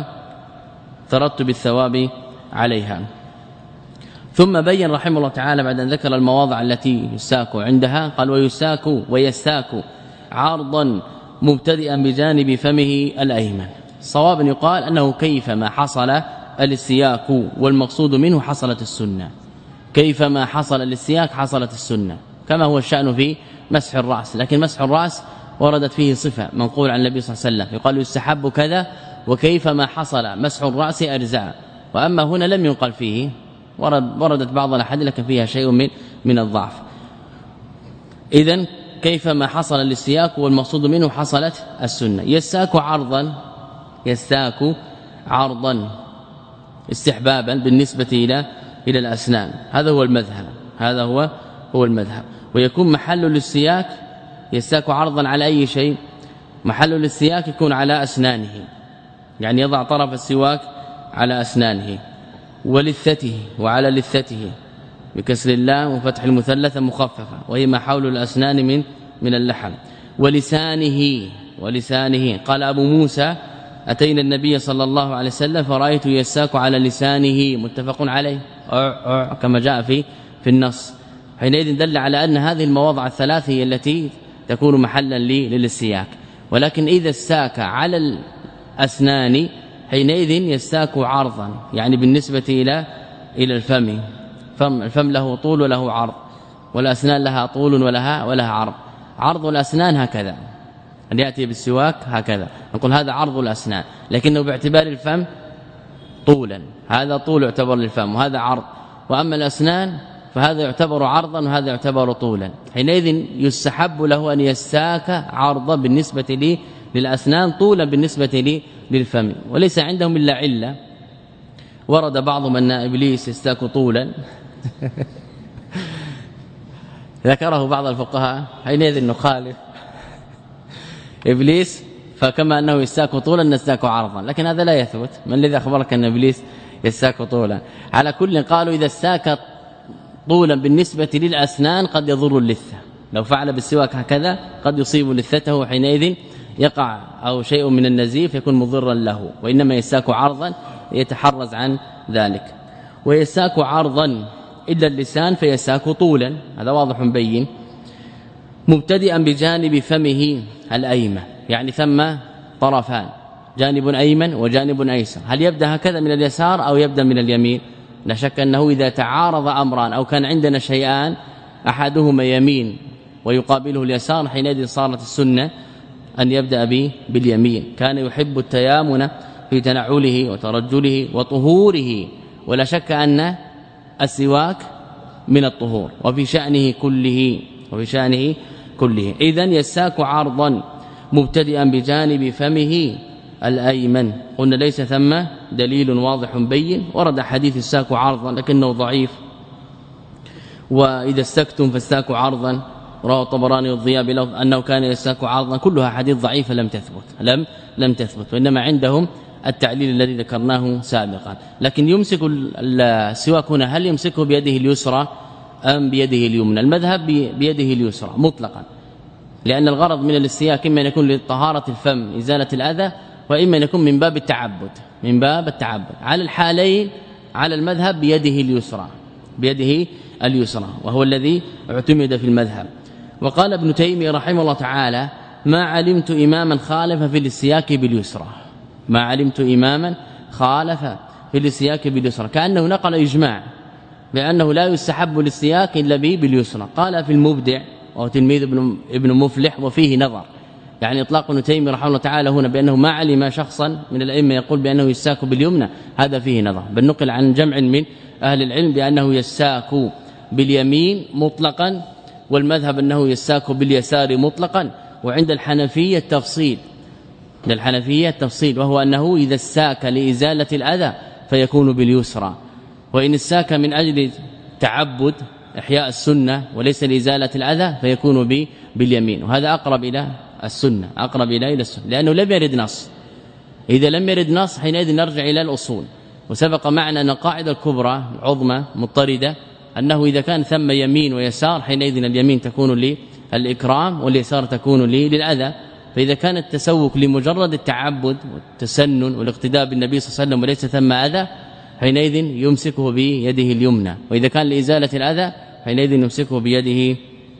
وترتب الثواب عليها. ثم بين رحمه الله تعالى بعد أن ذكر المواضع التي يساك عندها قال ويساك ويستاك عرضا مبتدئا بجانب فمه الأيمن. صوابا يقال أنه كيفما حصل الاستياك والمقصود منه حصلت السنة، كيفما حصل الاستياك حصلت السنة، كما هو الشأن في مسح الرأس. لكن مسح الرأس وردت فيه صفة منقول عن النبي صلى الله عليه وسلم يقال يستحب كذا، وكيفما حصل مسح الرأس أرزع. وأما هنا لم ينقل فيه، ورد وردت بعض الأحاديث لكن فيها شيء من من الضعف. إذن كيفما حصل الاستياك والمقصود منه حصلت السنة. يستاك عرضا، يستاك عرضا استحبابا بالنسبة إلى إلى الأسنان، هذا هو المذهب، هذا هو هو المذهب. ويكون محل الاستياك يستاك عرضا على أي شيء، محل الاستياك يكون على أسنانه، يعني يضع طرف السواك على أسنانه، ولثته وعلى لثته بكسر اللام وفتح المثلثة مخففة، وهي ما حول الأسنان من من اللحم. ولسانه، ولسانه قال أبو موسى أتينا النبي صلى الله عليه وسلم فرأيت يساك على لسانه، متفق عليه كما جاء في في النص. حينئذ دل على أن هذه المواضع الثلاث هي التي تكون محلا للاستياك. ولكن إذا استاك على الأسنان حينئذ يستاك عرضا، يعني بالنسبة إلى إلى الفم، فم الفم له طول وله عرض، والأسنان لها طول ولها ولها عرض. عرض الأسنان هكذا، أن يأتي بالسواك هكذا نقول هذا عرض الأسنان، لكنه باعتبار الفم طولا، هذا طول يعتبر للفم وهذا عرض. وأما الأسنان فهذا يعتبر عرضا وهذا يعتبر طولا. حينئذ يستحب له أن يستاك عرضا بالنسبة لي للأسنان، طولا بالنسبة لي للفم، وليس عندهم إلا علة. ورد بعضهم أن إبليس يستاك طولا ذكره بعض الفقهاء، حينئذ نخالف إبليس، فكما أنه يستاك طولا نستاك عرضا، لكن هذا لا يثبت. من الذي أخبرك أن إبليس يستاك طولا؟ على كل قالوا إذا استاك طولا بالنسبة للأسنان قد يضر اللثة، لو فعل بالسواك هكذا قد يصيب لثته، حينئذ يقع أو شيء من النزيف يكون مضرا له، وإنما يستاك عرضا يتحرز عن ذلك. ويستاك عرضا إلا اللسان فيستاك طولا، هذا واضح بين، مبتدئا بجانب فمه الأيمن، يعني ثم طرفان، جانب أيمن وجانب أيسر. هل يبدأ هكذا من اليسار أو يبدأ من اليمين؟ لا شك أنه إذا تعارض أمران أو كان عندنا شيئان أحدهما يمين ويقابله اليسار، حينئذ صارت السنة أن يبدأ به باليمين. كان يحب التيامن في تنعله وترجله وطهوره، ولا شك أن السواك من الطهور وفي شأنه كله وفي شأنه كله. إذن يستاك عرضا مبتدئا بجانب فمه الأيمن. قلنا ليس ثم دليل واضح بين، ورد حديث الساك عرضا لكنه ضعيف. وإذا استكتم فاستاكوا عرضا، رواه الطبراني والضياء بلفظ أنه كان يستاك عرضا، كلها حديث ضعيفة لم تثبت لم لم تثبت وإنما عندهم التعليل الذي ذكرناه سابقا. لكن يمسك السواك هنا، هل يمسكه بيده اليسرى أم بيده اليمنى؟ المذهب بيده اليسرى مطلقا، لأن الغرض من الاستياك إما أن يكون لطهارة الفم إزالة الأذى، وإما أن يكون من باب التعبد من باب التعبد. على الحالين على المذهب بيده اليسرى بيده اليسرى وهو الذي اعتمد في المذهب. وقال ابن تيمية رحمه الله تعالى: ما علمت إماما خالف في الاستياك باليسرى، ما علمت إماما خالف في الاستياك باليسرى، كأنه نقل إجماع بأنه لا يستحب الاستياك إلا به باليسرى. قال في المبدع وهو تلميذ ابن ابن مفلح وفيه نظر، يعني اطلاق ابن تيمية رحمه الله تعالى هنا بأنه ما علم شخصا من الأئمة يقول بأنه يستاك باليمنى، هذا فيه نظر، بل نقل عن جمع من أهل العلم بأنه يستاك باليمين مطلقا، والمذهب أنه يستاك باليسار مطلقا. وعند الحنفية التفصيل، عند الحنفية التفصيل وهو أنه إذا استاك لإزالة الأذى فيكون باليسرى، وإن استاك من أجل تعبد إحياء السنة وليس لإزالة الأذى فيكون باليمين، وهذا أقرب إلى السنة أقرب إلى إلى السنة، لأنه لم يرد نص. إذا لم يرد نص حينئذ نرجع إلى الأصول. وسبق معنا أن القاعدة الكبرى العظمى مضطردة أنه إذا كان ثم يمين ويسار حينئذ اليمين تكون للإكرام واليسار تكون للأذى. فإذا كان التسوك لمجرد التعبد والتسنن والاقتداء بالنبي صلى الله عليه وسلم وليس ثم أذى حينئذ يمسكه بيده اليمنى، وإذا كان لإزالة الأذى حينئذ يمسكه بيده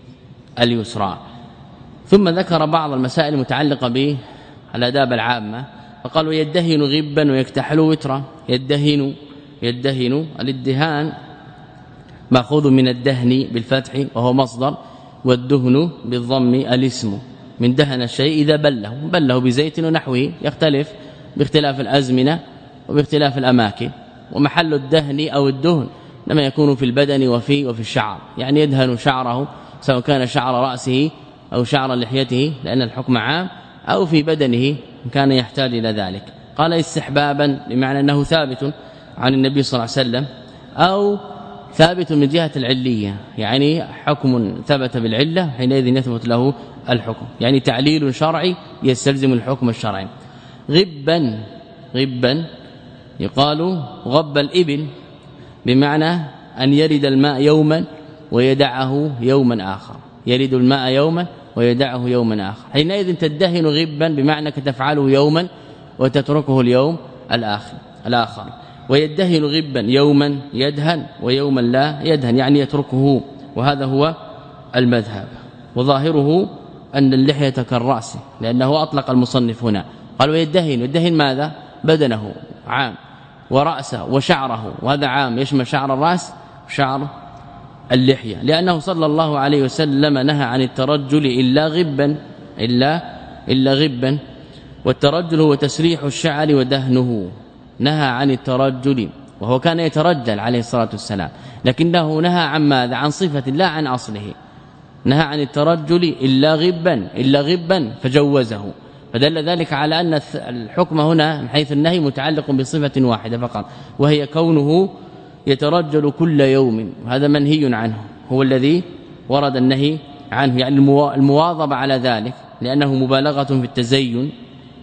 اليسرى. ثم ذكر بعض المسائل المتعلقة بالآداب العامة، فقال: ويدهن غبا ويكتحل وترا. يدهن يدهن الادهان ماخوذ من الدهن بالفتح وهو مصدر، والدهن بالضم الاسم من دهن الشيء إذا بله بله بزيت ونحوه، يختلف باختلاف الأزمنة وباختلاف الأماكن. ومحل الدهن أو الدهن لما يكون في البدن وفي وفي الشعر، يعني يدهن شعره سواء كان شعر رأسه أو شعر لحيته لأن الحكم عام، أو في بدنه كان يحتاج إلى ذلك. قال استحبابا بمعنى أنه ثابت عن النبي صلى الله عليه وسلم، أو ثابت من جهة العلية، يعني حكم ثبت بالعلة حينئذ يثبت له الحكم، يعني تعليل شرعي يستلزم الحكم الشرعي. غبا غبا يقال غب الإبل بمعنى أن يرد الماء يوما ويدعه يوما آخر، يرد الماء يوما ويدعه يوما آخر، حينئذ تدهن غبا بمعنى تفعله يوما وتتركه اليوم الآخر الآخر. ويدهن غبا يوما يدهن ويوما لا يدهن، يعني يتركه، وهذا هو المذهب. وظاهره أن اللحية كالرأس، لأنه أطلق المصنف هنا قال ويدهن. يدهن ماذا؟ بدنه عام، ورأسه وشعره، وهذا عام يشمل شعر الرأس وشعر اللحية، لأنه صلى الله عليه وسلم نهى عن الترجل إلا غبا إلا إلا غبا. والترجل هو تسريح الشعر ودهنه، نهى عن الترجل، وهو كان يترجل عليه الصلاة والسلام، لكنه نهى عن ماذا؟ عن صفة لا عن أصله. نهى عن الترجل إلا غبا إلا غبا فجوزه، فدل ذلك على أن الحكم هنا من حيث النهي متعلق بصفة واحدة فقط، وهي كونه يترجل كل يوم، وهذا منهي عنه، هو الذي ورد النهي عنه، يعني المواظبة على ذلك، لأنه مبالغة في التزين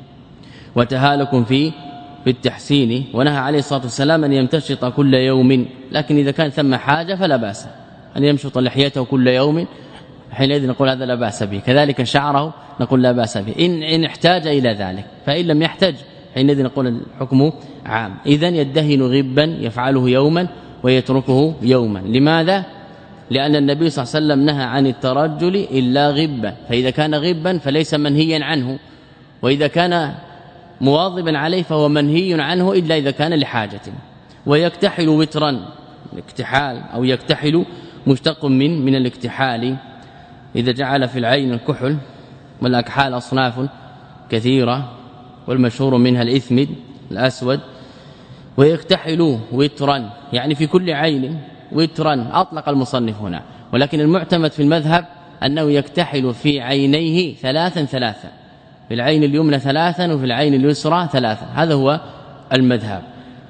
وتهالك في في التحسين. ونهى عليه الصلاة والسلام أن يمتشط كل يوم، لكن إذا كان ثم حاجة فلا بأس أن يمشط لحيته كل يوم، حينئذ نقول هذا لا بأس به. كذلك شعره نقول لا بأس به إن, إن احتاج إلى ذلك، فإن لم يحتج حينئذ نقول الحكم عام. إذن يدهن غبا يفعله يوما ويتركه يوما. لماذا؟ لأن النبي صلى الله عليه وسلم نهى عن الترجل إلا غبا، فإذا كان غبا فليس منهيا عنه، وإذا كان مواظبا عليه فهو منهي عنه إلا إذا كان لحاجة. ويكتحل وترا، الاكتحال أو يكتحل مشتق من من الاكتحال، إذا جعل في العين الكحل، والأكحال أصناف كثيرة والمشهور منها الإثمد الأسود. ويكتحل وترا يعني في كل عين وترا، أطلق المصنف هنا، ولكن المعتمد في المذهب أنه يكتحل في عينيه ثلاثا ثلاثا، في العين اليمنى ثلاثا وفي العين اليسرى ثلاثا، هذا هو المذهب.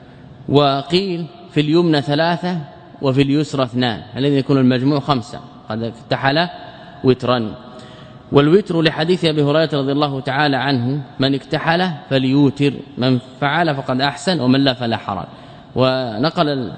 وقيل في اليمنى ثلاثة وفي اليسرى اثنان، الذي يكون المجموع خمسة، قد اكتحل وترا. والوتر لحديث ابي هريره رضي الله تعالى عنه: من اكتحل فليوتر، من فعل فقد احسن ومن لا فلا حرج. ونقل ابن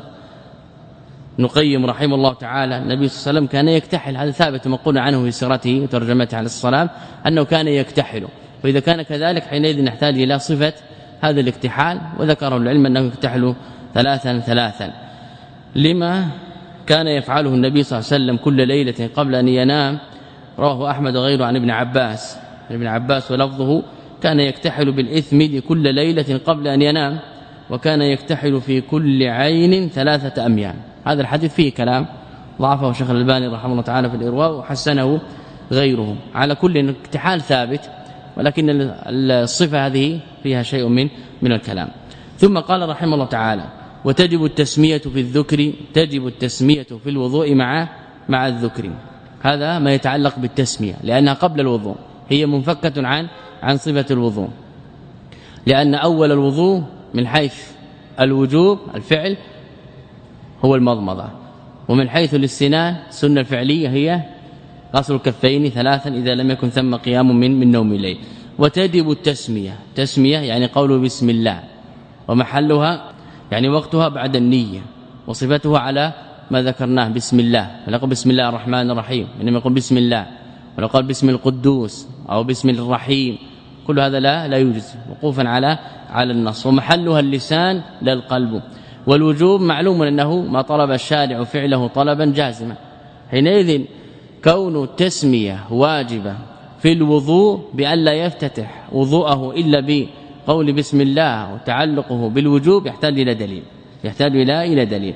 القيم رحمه الله تعالى النبي صلى الله عليه وسلم كان يكتحل، هذا ثابت مقول عنه في سيرته وترجمته عليه الصلاه انه كان يكتحل، واذا كان كذلك حينئذ نحتاج الى صفه هذا الاكتحال، وذكره العلم انه يكتحل ثلاثا ثلاثا لما كان يفعله النبي صلى الله عليه وسلم كل ليله قبل ان ينام. رواه احمد وغيره عن ابن عباس ابن عباس ولفظه: كان يكتحل بالإثم كل ليلة قبل أن ينام، وكان يكتحل في كل عين ثلاثة أميال. هذا الحديث فيه كلام ضعفه الشيخ الألباني رحمه الله تعالى في الإرواء، وحسنه غيره. على كل اكتحال ثابت، ولكن الصفة هذه فيها شيء من من الكلام. ثم قال رحمه الله تعالى: وتجب التسمية في الذكر، تجب التسمية في الوضوء مع مع الذكر. هذا ما يتعلق بالتسمية، لأنها قبل الوضوء، هي منفكة عن عن صفة الوضوء، لأن أول الوضوء من حيث الوجوب الفعل هو المضمضة، ومن حيث الاستنان السنة الفعلية هي غسل الكفين ثلاثا إذا لم يكن ثم قيام من من نوم الليل. وتجب التسمية، تسمية يعني قول بسم الله، ومحلها يعني وقتها بعد النية، وصفتها على ما ذكرناه بسم الله، ولا يقول بسم الله الرحمن الرحيم، انما يقول بسم الله، ولا قال بسم القدوس او بسم الرحيم، كل هذا لا لا يوجز، وقوفا على على النص. ومحلها اللسان لا القلب. والوجوب معلوم انه ما طلب الشارع فعله طلبا جازما، حينئذ كون التسمية واجبة في الوضوء بأن لا يفتتح وضوءه إلا بقول بسم الله، وتعلقه بالوجوب يحتاج إلى دليل، يحتاج إلى إلى دليل.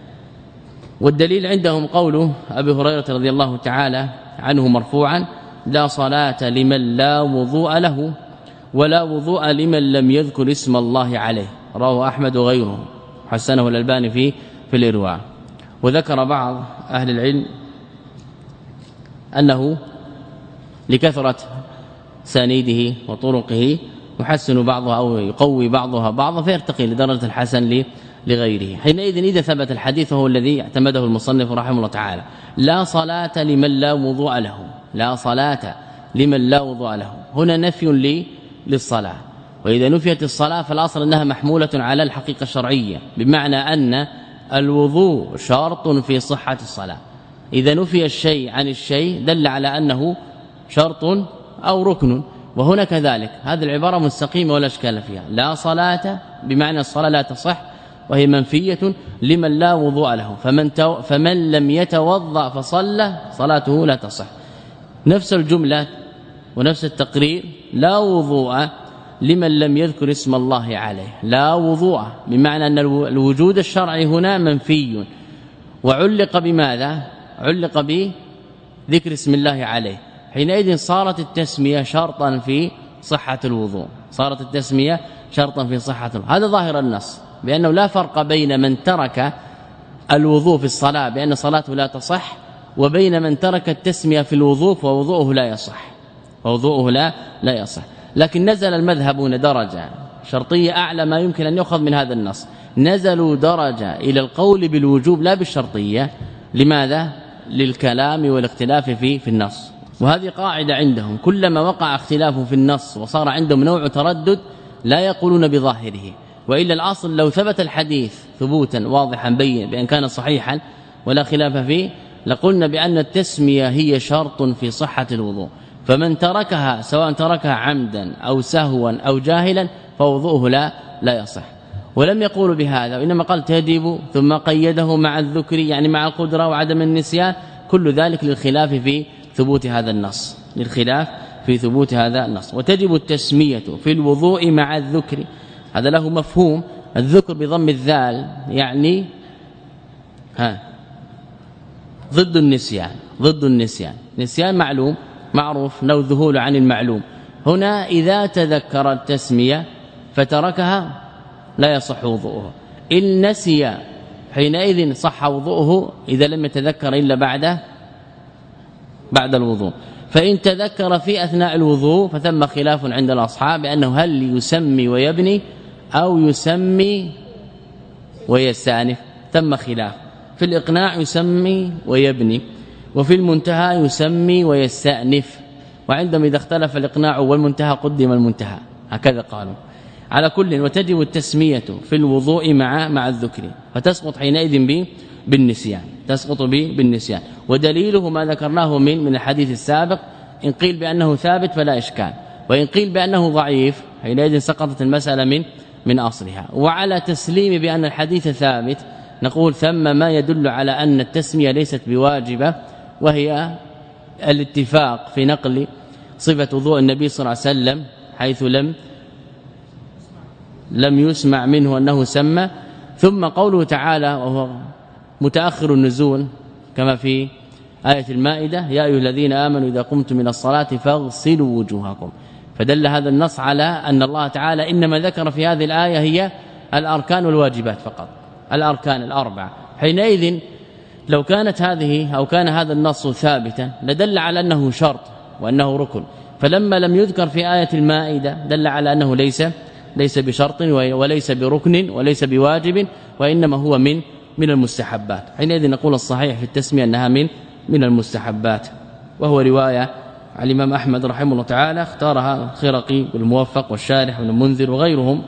والدليل عندهم قول أبي هريرة رضي الله تعالى عنه مرفوعا: لا صلاة لمن لا وضوء له، ولا وضوء لمن لم يذكر اسم الله عليه. رواه أحمد وغيره، حسنه الألباني في في الإرواء. وذكر بعض أهل العلم أنه لكثرة سانيده وطرقه يحسن بعضها أو يقوي بعضها بعضا فيرتقي لدرجة الحسن لغيره. حينئذ إذا ثبت الحديث وهو الذي اعتمده المصنف رحمه الله تعالى: لا صلاة لمن لا وضوء له، لا صلاة لمن لا وضوء له، هنا نفي لي للصلاة. وإذا نفيت الصلاة فالأصل أنها محمولة على الحقيقة الشرعية، بمعنى أن الوضوء شرط في صحة الصلاة. إذا نفي الشيء عن الشيء دل على أنه شرط أو ركن، وهنا كذلك. هذه العبارة مستقيمة ولا اشكال فيها. لا صلاة بمعنى الصلاة لا تصح، وهي منفية لمن لا وضوء له، فمن تو فمن لم يتوضأ فصلى صلاته لا تصح. نفس الجملة ونفس التقرير: لا وضوء لمن لم يذكر اسم الله عليه. لا وضوء بمعنى أن الوجود الشرعي هنا منفي، وعلق بماذا؟ علق بذكر اسم الله عليه. حينئذ صارت التسمية شرطا في صحة الوضوء، صارت التسمية شرطا في صحة الوضوء. هذا ظاهر النص، بأنه لا فرق بين من ترك الوضوء في الصلاة بأن صلاته لا تصح، وبين من ترك التسمية في الوضوء ووضوءه لا يصح ووضوءه لا لا يصح. لكن نزل المذهبون درجة شرطية أعلى ما يمكن أن يؤخذ من هذا النص، نزلوا درجة إلى القول بالوجوب لا بالشرطية. لماذا؟ للكلام والاختلاف في في النص. وهذه قاعدة عندهم، كلما وقع اختلاف في النص وصار عندهم نوع تردد لا يقولون بظاهره، وإلا الأصل لو ثبت الحديث ثبوتا واضحا بين بأن كان صحيحا ولا خلاف فيه لقلنا بأن التسمية هي شرط في صحة الوضوء، فمن تركها سواء تركها عمدا أو سهوا أو جاهلا فوضوءه لا لا يصح. ولم يقولوا بهذا، وإنما قال تجب ثم قيده مع الذكر يعني مع القدرة وعدم النسيان، كل ذلك للخلاف في ثبوت هذا النص للخلاف في ثبوت هذا النص. وتجب التسمية في الوضوء مع الذكر، هذا له مفهوم، الذكر بضم الذال يعني ها ضد النسيان، ضد النسيان، نسيان معلوم معروف لو ذهول عن المعلوم. هنا إذا تذكر التسمية فتركها لا يصح وضوءه، إن نسي حينئذ صح وضوءه إذا لم يتذكر إلا بعد بعد الوضوء. فإن تذكر في أثناء الوضوء فثم خلاف عند الأصحاب أنه هل يسمي ويبني أو يسمي ويستأنف، ثم خلاف. في الإقناع يسمي ويبني، وفي المنتهى يسمي ويستأنف، وعندما إذا اختلف الإقناع والمنتهى قدم المنتهى، هكذا قالوا. على كل وتجب التسمية في الوضوء مع مع الذكر، فتسقط حينئذ بالنسيان، تسقط بالنسيان. ودليله ما ذكرناه من من الحديث السابق، إن قيل بأنه ثابت فلا إشكال، وإن قيل بأنه ضعيف حينئذ سقطت المسألة من من أصلها. وعلى تسليم بأن الحديث ثابت نقول ثم ما يدل على أن التسمية ليست بواجبة، وهي الاتفاق في نقل صفة وضوء النبي صلى الله عليه وسلم حيث لم لم يسمع منه أنه سمى، ثم قوله تعالى وهو متأخر النزول كما في آية المائدة يا أيها الذين آمنوا إذا قمتم من الصلاة فاغسلوا وجوهكم، فدل هذا النص على أن الله تعالى إنما ذكر في هذه الآية هي الأركان والواجبات فقط، الأركان الأربعة. حينئذ لو كانت هذه أو كان هذا النص ثابتا لدل على أنه شرط وأنه ركن، فلما لم يذكر في آية المائدة دل على أنه ليس ليس بشرط وليس بركن وليس بواجب، وإنما هو من من المستحبات. حينئذ نقول الصحيح في التسمية أنها من من المستحبات، وهو رواية عن الإمام أحمد رحمه الله تعالى اختارها الخرقي والموفق والشارح والمنذر وغيرهم،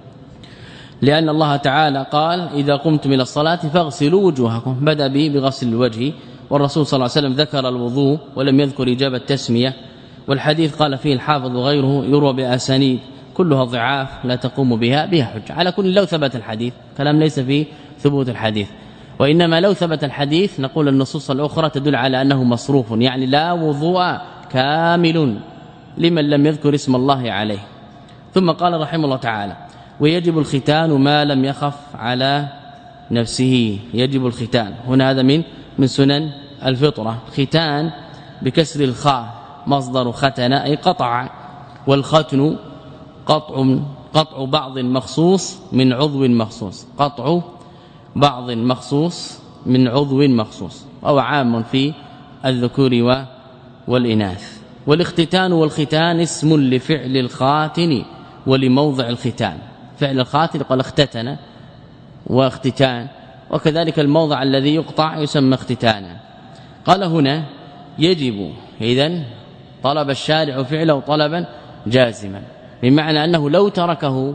لأن الله تعالى قال إذا قمتم إلى الصلاة فاغسلوا وجوهكم، بدأ به بغسل الوجه، والرسول صلى الله عليه وسلم ذكر الوضوء ولم يذكر إجابة التسمية. والحديث قال فيه الحافظ وغيره يروى بأسانيد كلها ضعاف لا تقوم بها بها حجة. على كل لو ثبت الحديث، كلام ليس فيه ثبوت الحديث، وإنما لو ثبت الحديث نقول النصوص الأخرى تدل على أنه مصروف، يعني لا وضوء كامل لمن لم يذكر اسم الله عليه. ثم قال رحمه الله تعالى ويجب الختان ما لم يخف على نفسه، يجب الختان هنا هذا من من سنن الفطرة. ختان بكسر الخاء مصدر ختن أي قطع، والختن قطع قطع بعض مخصوص من عضو مخصوص، قطع بعض مخصوص من عضو مخصوص، أو عام في الذكور والإناث. والاختتان والختان اسم لفعل الخاتن ولموضع الختان، فعل الخاتن قال اختتن واختتان، وكذلك الموضع الذي يقطع يسمى اختتانا. قال هنا يجب، إذن طلب الشارع فعله طلبا جازما، بمعنى أنه لو تركه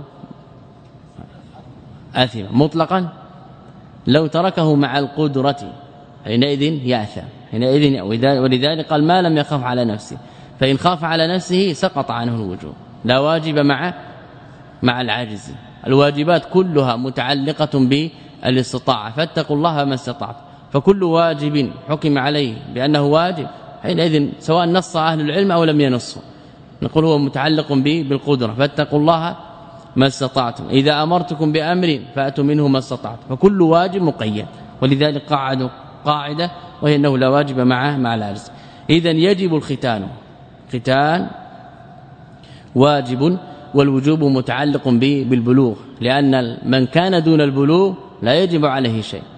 آثم مطلقا، لو تركه مع القدرة حينئذ يأثم، حينئذ ولذلك قال ما لم يخف على نفسه، فإن خاف على نفسه سقط عنه الوجوب، لا واجب مع مع العجز. الواجبات كلها متعلقة بالاستطاعة، فاتقوا الله ما استطعت، فكل واجب حكم عليه بأنه واجب حينئذ سواء نص أهل العلم أو لم ينصوا نقول هو متعلق به بالقدرة، فاتقوا الله ما استطعتم، إذا أمرتكم بأمر فأتوا منه ما استطعتم، فكل واجب مقيد. ولذلك قاعدوا قاعدة وهي أنه لا واجب مع مع العجز. إذن يجب الختان، ختان واجب، والوجوب متعلق به بالبلوغ، لأن من كان دون البلوغ لا يجب عليه شيء،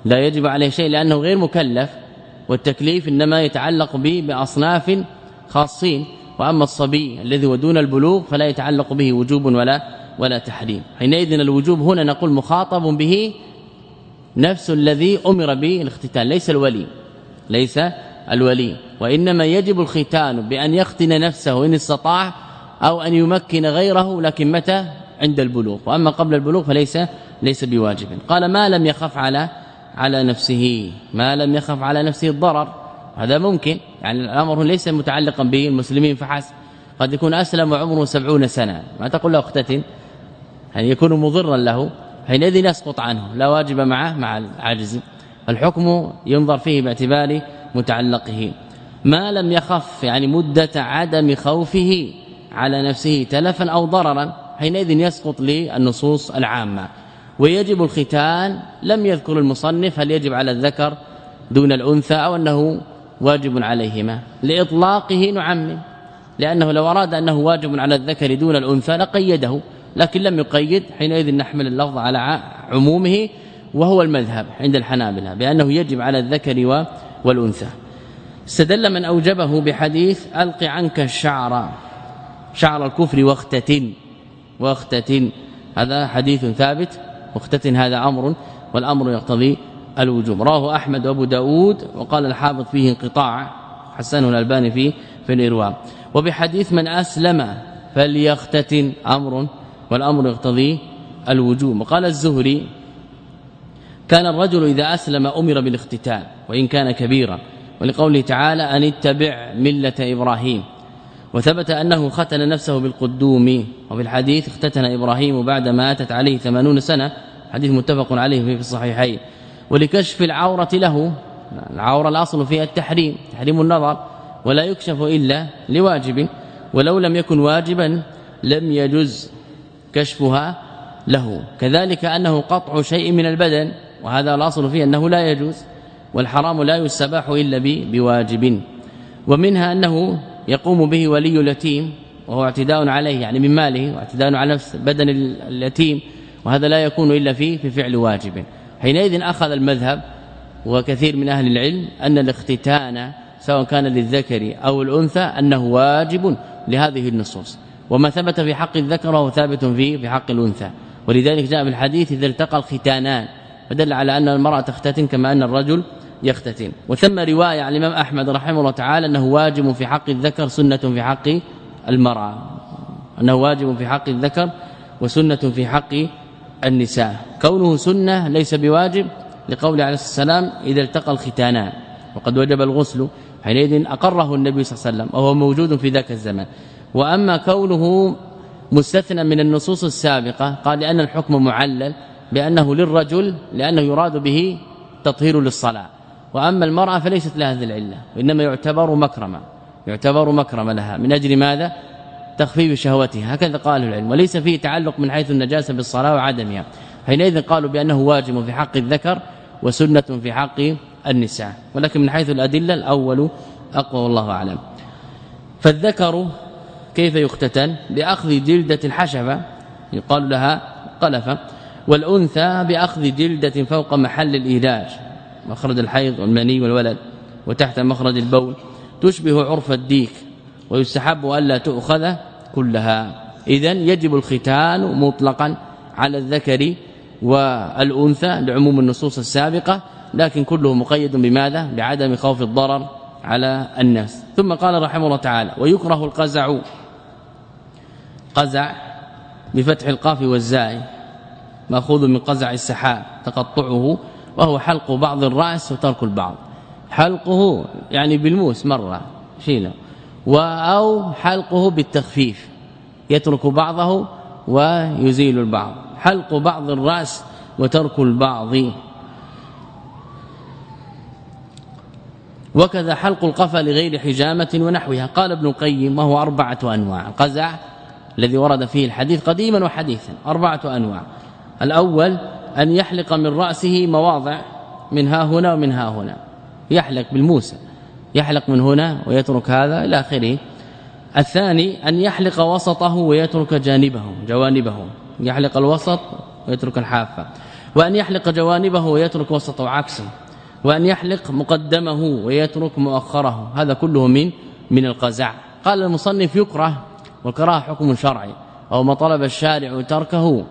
لا يجب عليه شيء لأنه غير مكلف، والتكليف إنما يتعلق به بأصناف خاصين، وأما الصبي الذي هو دون البلوغ فلا يتعلق به وجوب ولا ولا تحريم. حينئذ الوجوب هنا نقول مخاطب به نفس الذي أمر به الاختتان، ليس الولي ليس الولي وإنما يجب الختان بأن يختن نفسه إن استطاع أو أن يمكن غيره، لكن متى؟ عند البلوغ، وأما قبل البلوغ فليس ليس بواجب. قال ما لم يخف على على نفسه، ما لم يخف على نفسه الضرر، هذا ممكن، يعني الأمر ليس متعلقا به المسلمين فحسب، قد يكون أسلم وعمره سبعون سنة، ما تقول له اختتن، يعني يكون مضرا له، حينئذ يسقط عنه، لا واجب معه مع العاجز. الحكم ينظر فيه باعتبار متعلقه. ما لم يخف يعني مدة عدم خوفه على نفسه تلفا أو ضررا، حينئذ يسقط للنصوص العامة. ويجب الختان، لم يذكر المصنف هل يجب على الذكر دون الأنثى أو أنه واجب عليهما، لإطلاقه نعمم، لأنه لو أراد أنه واجب على الذكر دون الأنثى لقيده، لكن لم يقيد، حينئذ نحمل اللفظ على عمومه، وهو المذهب عند الحنابلة بأنه يجب على الذكر والأنثى. استدل من أوجبه بحديث ألق عنك الشعر شعر الكفر واختتن واختتن، هذا حديث ثابت، واختتن هذا أمر، والأمر يقتضي الوجوب. رواه أحمد وأبو داود، وقال الحافظ فيه انقطاع، حسنه الألباني فيه في الإرواء. وبحديث من أسلم فليختتن أمر، والأمر يقتضي الوجوب. وقال الزهري كان الرجل إذا أسلم أمر بالاختتان وإن كان كبيرا، ولقوله تعالى أن اتبع ملة إبراهيم. وثبت أنه ختن نفسه بالقدوم، وفي الحديث اختتن إبراهيم بعدما أتت عليه ثمانون سنة، حديث متفق عليه في الصحيحين. ولكشف العورة له، العورة الأصل فيها التحريم، تحريم النظر، ولا يكشف إلا لواجب، ولو لم يكن واجبا لم يجز كشفها له. كذلك أنه قطع شيء من البدن، وهذا الأصل فيه أنه لا يجوز، والحرام لا يستباح إلا بواجب. ومنها أنه يقوم به ولي اليتيم، وهو اعتداء عليه يعني من ماله، واعتداء على نفس بدن اليتيم، وهذا لا يكون إلا فيه في فعل واجب. حينئذ أخذ المذهب وكثير من أهل العلم أن الاختتان سواء كان للذكر أو الأنثى أنه واجب لهذه النصوص، وما ثبت في حق الذكر وهو ثابت فيه في حق الأنثى. ولذلك جاء في الحديث إذا التقى الختانان، فدل على أن المرأة تختتن كما أن الرجل يختتن. وثم رواية عن الإمام أحمد رحمه الله تعالى أنه واجب في حق الذكر سنة في حق المرأة، أنه واجب في حق الذكر وسنة في حق النساء. كونه سنة ليس بواجب، لقول عليه السلام إذا التقى الختانان، وقد وجب الغسل، حينئذ أقره النبي صلى الله عليه وسلم وهو موجود في ذاك الزمن. وأما كونه مستثنى من النصوص السابقة قال لأن الحكم معلل بأنه للرجل، لأنه يراد به تطهير للصلاة، وأما المرأة فليست لها هذه العلة، وإنما يعتبر مكرمة، يعتبر مكرمة لها من أجل ماذا؟ تخفيف شهوتها، هكذا قال العلم، وليس فيه تعلق من حيث النجاسة بالصلاة وعدمها. حينئذ قالوا بأنه واجب في حق الذكر وسنة في حق النساء، ولكن من حيث الأدلة الأول أقوى والله أعلم. فالذكر كيف يختتن؟ بأخذ جلدة الحشفة يقال لها قلفة، والأنثى بأخذ جلدة فوق محل الإيلاج، مخرج الحيض والمني والولد، وتحت مخرج البول، تشبه عرف الديك، ويستحب ألا تؤخذ كلها. إذن يجب الختان مطلقا على الذكر والأنثى لعموم النصوص السابقة، لكن كله مقيد بماذا؟ بعدم خوف الضرر على النفس. ثم قال رحمه الله تعالى ويكره القزع، قزع بفتح القاف والزاي مأخوذ من قزع السحاب تقطعه، وهو حلق بعض الرأس وترك البعض. حلقه يعني بالموس مرة شيله، أو حلقه بالتخفيف يترك بعضه ويزيل البعض، حلق بعض الرأس وترك البعض. وكذا حلق القفا لغير حجامة ونحوها. قال ابن القيم وهو أربعة أنواع. القزع الذي ورد فيه الحديث قديما وحديثا أربعة أنواع. الأول أن يحلق من رأسه مواضع من ها هنا ومن ها هنا، يحلق بالموسى، يحلق من هنا ويترك هذا إلى آخره. الثاني أن يحلق وسطه ويترك جانبه جوانبه، يحلق الوسط ويترك الحافة. وأن يحلق جوانبه ويترك وسطه عكسه، وأن يحلق مقدمه ويترك مؤخره، هذا كله من من القزع. قال المصنف يكره، والكراهه حكم شرعي، أو ما طلب الشارع تركه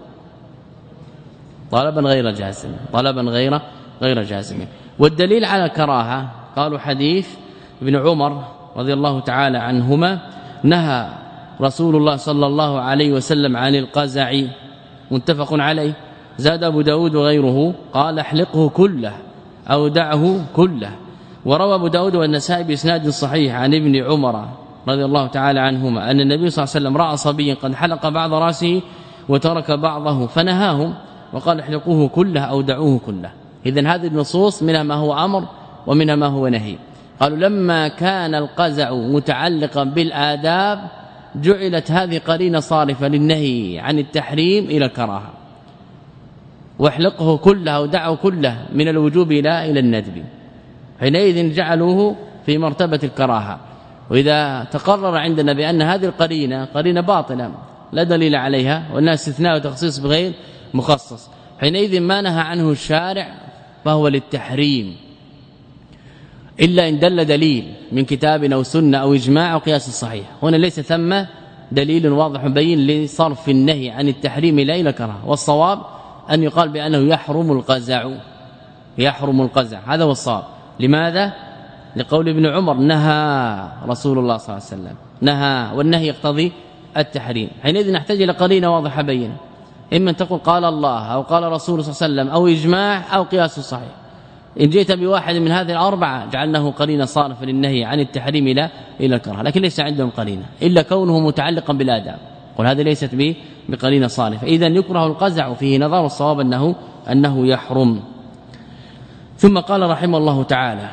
طلبا غير جازم، طلبا غير غير جازم. والدليل على الكراهه قالوا حديث ابن عمر رضي الله تعالى عنهما نهى رسول الله صلى الله عليه وسلم عن القزع، متفق عليه. زاد ابو داود وغيره قال احلقه كله أو دعه كله. وروى ابو داود والنسائي باسناد صحيح عن ابن عمر رضي الله تعالى عنهما أن النبي صلى الله عليه وسلم رأى صبيا قد حلق بعض راسه وترك بعضه فنهاهم وقال احلقوه كله أو دعوه كله. إذن هذه النصوص منها ما هو أمر ومنها ما هو نهي. قالوا لما كان القزع متعلقا بالآداب جعلت هذه قرينة صارفة للنهي عن التحريم إلى الكراهة، واحلقه كله أو دعه كله من الوجوب إلى إلى الندب، حينئذ جعلوه في مرتبة الكراهة. وإذا تقرر عندنا بأن هذه القرينة قرينة باطلة لا دليل عليها وأنها استثناء وتخصيص بغير مخصص، حينئذ ما نهى عنه الشارع فهو للتحريم، إلا إن دل دليل من كتاب أو سنة أو إجماع أو قياس صحيح. هنا ليس ثم دليل واضح بين لصرف النهي عن التحريم إلى الكراهة. والصواب أن يقال بأنه يحرم القزع، يحرم القزع، هذا هو الصواب. لماذا؟ لقول ابن عمر نهى رسول الله صلى الله عليه وسلم، نهى، والنهي يقتضي التحريم. حينئذ نحتاج إلى قرينة واضحة بينه، إما أن تقول قال الله أو قال رسول صلى الله عليه وسلم أو إجماع أو قياس صحيح. إن جئت بواحد من هذه الأربعة جعلناه قرينة صارفة للنهي عن التحريم إلى إلى الكراهة، لكن ليس عندهم قرينة إلا كونه متعلقا بالآداب، قل هذه ليست به بقرينة صارفة. إذن يكره القزع فيه نظر، والصواب أنه أنه يحرم. ثم قال رحمه الله تعالى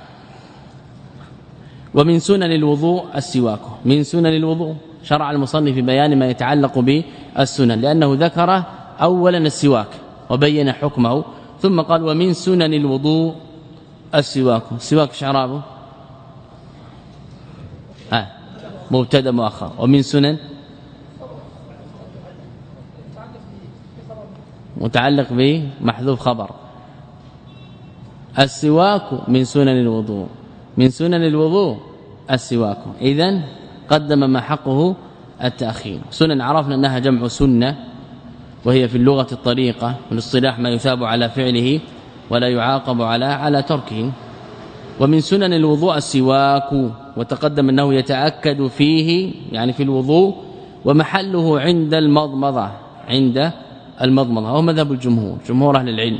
ومن سنن الوضوء السواك. من سنن الوضوء شرع المصنف في بيان ما يتعلق بالسنن، لأنه ذكر أولا السواك وبين حكمه، ثم قال ومن سنن الوضوء السواك. السواك شعرابه ها مبتدا مؤخر، ومن سنن متعلق به محذوف خبر. السواك من سنن الوضوء، من سنن الوضوء السواك، إذن قدم ما حقه التأخير. سنن عرفنا أنها جمع سنة، وهي في اللغة الطريقة، والاصطلاح ما يثاب على فعله ولا يعاقب على على تركه. ومن سنن الوضوء السواك، وتقدم أنه يتأكد فيه يعني في الوضوء، ومحله عند المضمضة، عند المضمضة، وهو مذهب الجمهور، جمهور أهل العلم،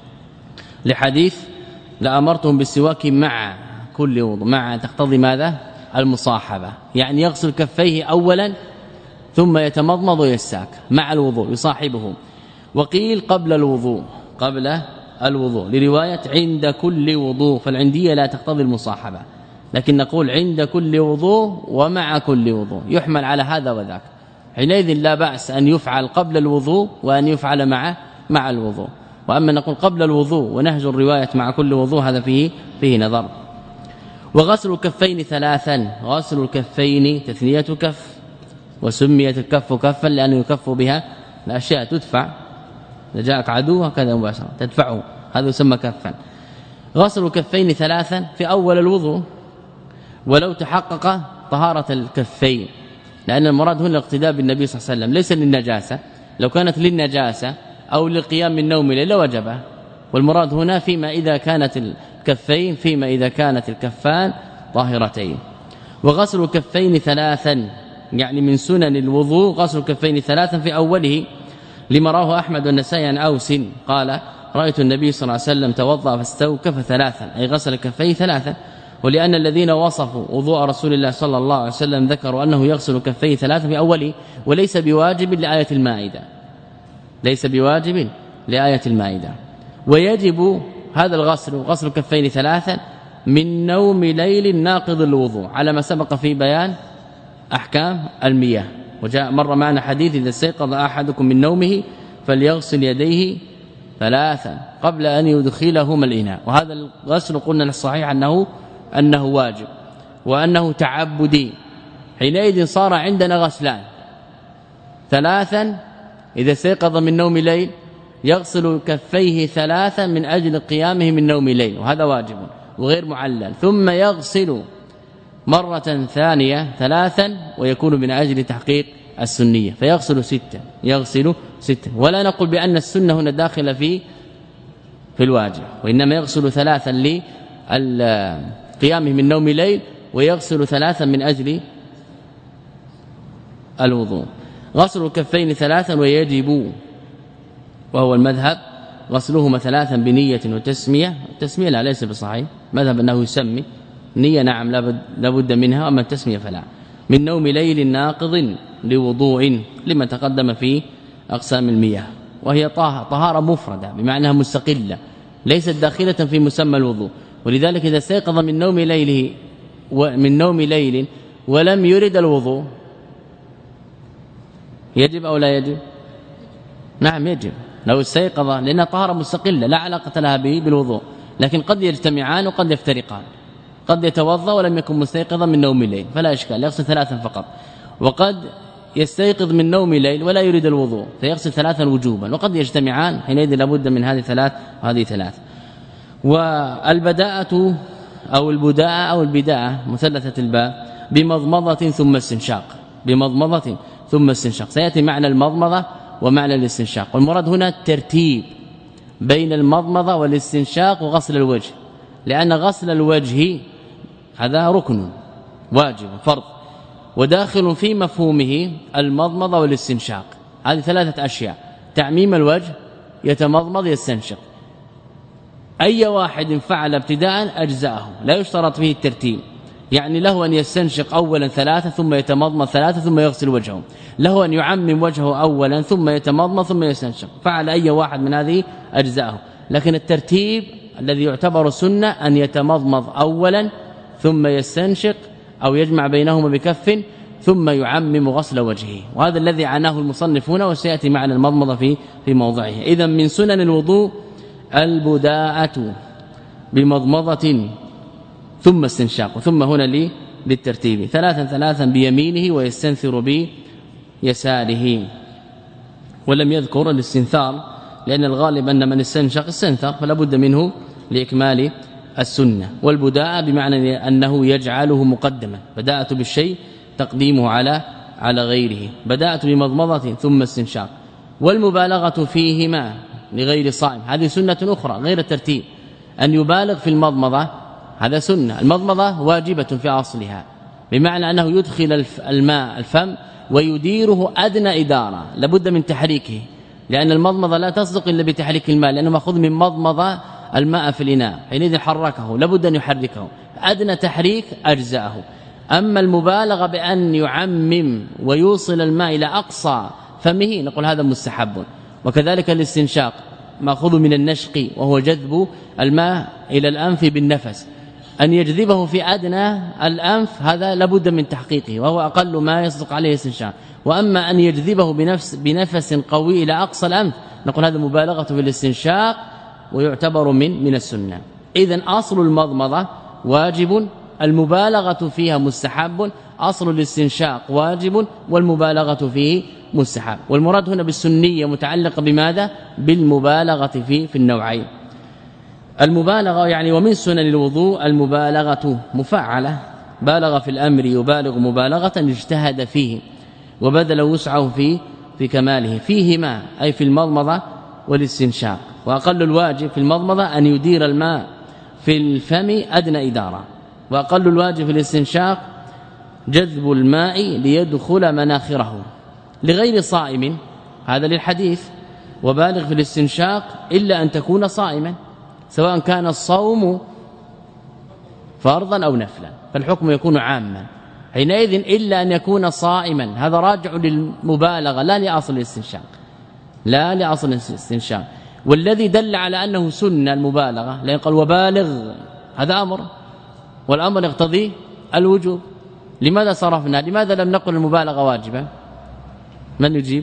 لحديث لأمرتهم بالسواك مع كل وضوء. مع تقتضي ماذا؟ المصاحبة، يعني يغسل كفيه أولا ثم يتمضمض ويستاك مع الوضوء يصاحبه. وقيل قبل الوضوء، قبل الوضوء لرواية عند كل وضوء، فالعندية لا تقتضي المصاحبة، لكن نقول عند كل وضوء ومع كل وضوء، يحمل على هذا وذاك. حينئذ لا بأس أن يفعل قبل الوضوء وأن يفعل مع مع الوضوء. وأما نقول قبل الوضوء ونهج الرواية مع كل وضوء هذا فيه فيه نظر. وغسل الكفين ثلاثا، غسل الكفين تثنية كف، وسميت الكف كفا لأنه يكف بها الأشياء تدفع، إذا جاءك عدو هكذا مباشرة تدفعه، هذا يسمى كفا. غسل الكفين ثلاثا في أول الوضوء ولو تحقق طهارة الكفين، لأن المراد هنا الاقتداء بالنبي صلى الله عليه وسلم، ليس للنجاسة. لو كانت للنجاسة أو للقيام من نوم الليل وجبه، والمراد هنا فيما إذا كانت الكفين فيما إذا كانت الكفان طاهرتين. وغسل الكفين ثلاثا يعني من سنن الوضوء غسل الكفين ثلاثا في أوله، لما رواه أحمد والنسائي عن أوس قال رأيت النبي صلى الله عليه وسلم توضأ فاستوكف ثلاثا، أي غسل كفيه ثلاثا. ولأن الذين وصفوا وضوء رسول الله صلى الله عليه وسلم ذكروا أنه يغسل كفيه ثلاثا في أوله، وليس بواجب لآية المائدة، ليس بواجب لآية المائدة. ويجب هذا الغسل غسل الكفين ثلاثا من نوم ليل ناقض الوضوء، على ما سبق في بيان أحكام المياه. وجاء مر معنا حديث إذا استيقظ أحدكم من نومه فليغسل يديه ثلاثا قبل أن يدخلهما الإناء. وهذا الغسل قلنا الصحيح أنه أنه واجب وأنه تعبدي. حينئذ صار عندنا غسلان، ثلاثا إذا استيقظ من نوم ليل يغسل كفيه ثلاثا من أجل قيامه من نوم الليل وهذا واجب وغير معلل، ثم يغسل مرة ثانية ثلاثا ويكون من أجل تحقيق السنية، فيغسل ستة يغسل ستة. ولا نقول بأن السنة هنا داخلة في في الواجب، وإنما يغسل ثلاثا لقيامه من نوم الليل ويغسل ثلاثا من أجل الوضوء. غسل الكفين ثلاثا ويجب، وهو المذهب، غسلهما ثلاثا بنية وتسمية. التسمية لا ليس بصحيح، مذهب أنه يسمي نية نعم لا بد منها، أما التسمية فلا. من نوم ليل ناقض لوضوء لما تقدم في أقسام المياه، وهي طهارة مفردة بمعنى مستقلة ليست داخلة في مسمى الوضوء. ولذلك إذا استيقظ من نوم ليله ومن نوم ليل ولم يرد الوضوء يجب أو لا يجب؟ نعم يجب لو استيقظ، لأنها طهارة مستقلة لا علاقة لها به بالوضوء، لكن قد يجتمعان وقد يفترقان، قد يتوضا ولم يكن مستيقظا من نوم الليل فلا اشكال يغسل ثلاثا فقط، وقد يستيقظ من نوم الليل ولا يريد الوضوء فيغسل ثلاثا وجوبا، وقد يجتمعان حينئذ لابد من هذه ثلاث وهذه ثلاث. والبداءة أو البداءة أو البداءة مثلثة الباء بمضمضة ثم استنشاق، بمضمضة ثم استنشاق. سيأتي معنى المضمضة ومعنى الاستنشاق، والمراد هنا الترتيب بين المضمضة والاستنشاق وغسل الوجه، لأن غسل الوجه هذا ركن واجب فرض، وداخل في مفهومه المضمضة والاستنشاق. هذه ثلاثة أشياء، تعميم الوجه، يتمضمض، يستنشق. أي واحد فعل ابتداء أجزاءه، لا يشترط فيه الترتيب، يعني له أن يستنشق أولا ثلاثة ثم يتمضمض ثلاثة ثم يغسل وجهه، له أن يعمم وجهه أولا ثم يتمضمض ثم يستنشق، فعل أي واحد من هذه أجزاءه. لكن الترتيب الذي يعتبر سنة أن يتمضمض أولا ثم يستنشق أو يجمع بينهما بكف ثم يعمم غسل وجهه، وهذا الذي عناه المصنف هنا، وسيأتي معنى المضمضة في في موضعه. إذا من سنن الوضوء البداءة بمضمضة ثم استنشاق، ثم هنا لي بالترتيب ثلاثا ثلاثا بيمينه ويستنثر بيساره. ولم يذكر الاستنثار لأن الغالب أن من استنشق استنثر، فلا بد منه لإكمال السنة. والبداءة بمعنى أنه يجعله مقدما، بدأت بالشيء تقديمه على على غيره، بدأت بمضمضة ثم استنشاق. والمبالغة فيهما لغير صائم هذه سنة أخرى غير الترتيب، أن يبالغ في المضمضة هذا سنة. المضمضة واجبة في أصلها، بمعنى أنه يدخل الماء الفم ويديره أدنى إدارة، لابد من تحريكه، لأن المضمضة لا تصدق إلا بتحريك الماء، لأنه مأخوذ من مضمضة الماء في الإناء، حينئذ حركه لابد أن يحركه، أدنى تحريك أجزاءه. أما المبالغة بأن يعمم ويوصل الماء إلى أقصى فمه نقول هذا مستحب. وكذلك الاستنشاق مأخوذ من النشق، وهو جذب الماء إلى الأنف بالنفس، أن يجذبه في أدنى الأنف هذا لابد من تحقيقه، وهو أقل ما يصدق عليه الاستنشاق. وأما أن يجذبه بنفس بنفس قوي إلى أقصى الأنف نقول هذا مبالغة في الاستنشاق ويعتبر من من السنة. إذن أصل المضمضة واجب، المبالغة فيها مستحب، أصل الاستنشاق واجب والمبالغة فيه مستحب. والمراد هنا بالسنية متعلقة بماذا؟ بالمبالغة في في النوعين. المبالغة يعني ومن سنن الوضوء المبالغة مفعلة، بالغ في الأمر يبالغ مبالغة اجتهد فيه وبذل وسعه في في كماله، فيهما أي في المضمضة والاستنشاق. وأقل الواجب في المضمضة أن يدير الماء في الفم أدنى إدارة، وأقل الواجب في الاستنشاق جذب الماء ليدخل مناخره لغير صائم، هذا للحديث، وبالغ في الاستنشاق إلا أن تكون صائما، سواء كان الصوم فرضا أو نفلا فالحكم يكون عاما حينئذ، إلا أن يكون صائما، هذا راجع للمبالغة لا لأصل الاستنشاق، لا لأصل الاستنشاق. والذي دل على أنه سنة المبالغة لا يقال وبالغ، هذا أمر، والأمر يقتضي الوجوب. لماذا صرفنا؟ لماذا لم نقل المبالغة واجبة؟ من يجيب؟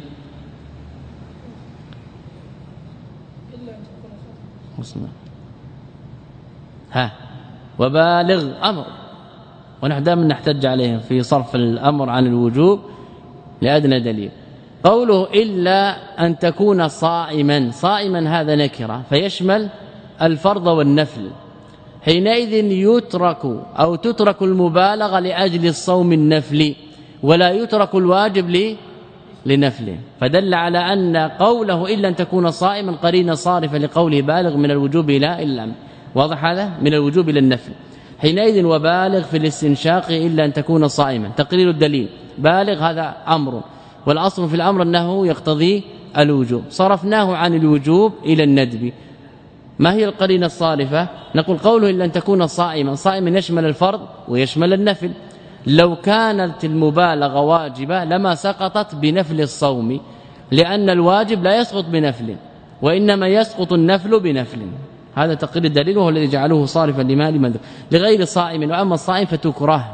ها وبالغ أمر، ونحن دائما نحتج عليهم في صرف الأمر عن الوجوب لأدنى دليل. قوله إلا أن تكون صائما، صائما هذا نكرة فيشمل الفرض والنفل، حينئذ يترك أو تترك المبالغة لأجل الصوم النفلي ولا يترك الواجب لي لنفله، فدل على أن قوله إلا أن تكون صائما قرينة صارفة لقوله بالغ من الوجوب إلى الأمر، واضح هذا؟ من الوجوب إلى النفل، حينئذ وبالغ في الاستنشاق إلا أن تكون صائما، تقرير الدليل بالغ هذا أمر، والأصل في الأمر أنه يقتضي الوجوب، صرفناه عن الوجوب إلى الندب. ما هي القرينة الصارفة؟ نقول قوله إلا أن تكون صائما، صائما يشمل الفرض ويشمل النفل، لو كانت المبالغة واجبة لما سقطت بنفل الصوم، لأن الواجب لا يسقط بنفل وإنما يسقط النفل بنفل، هذا تقرير الدليل وهو الذي جعله صارفا لما لمن لغير صائم. وأما الصائم فتكره،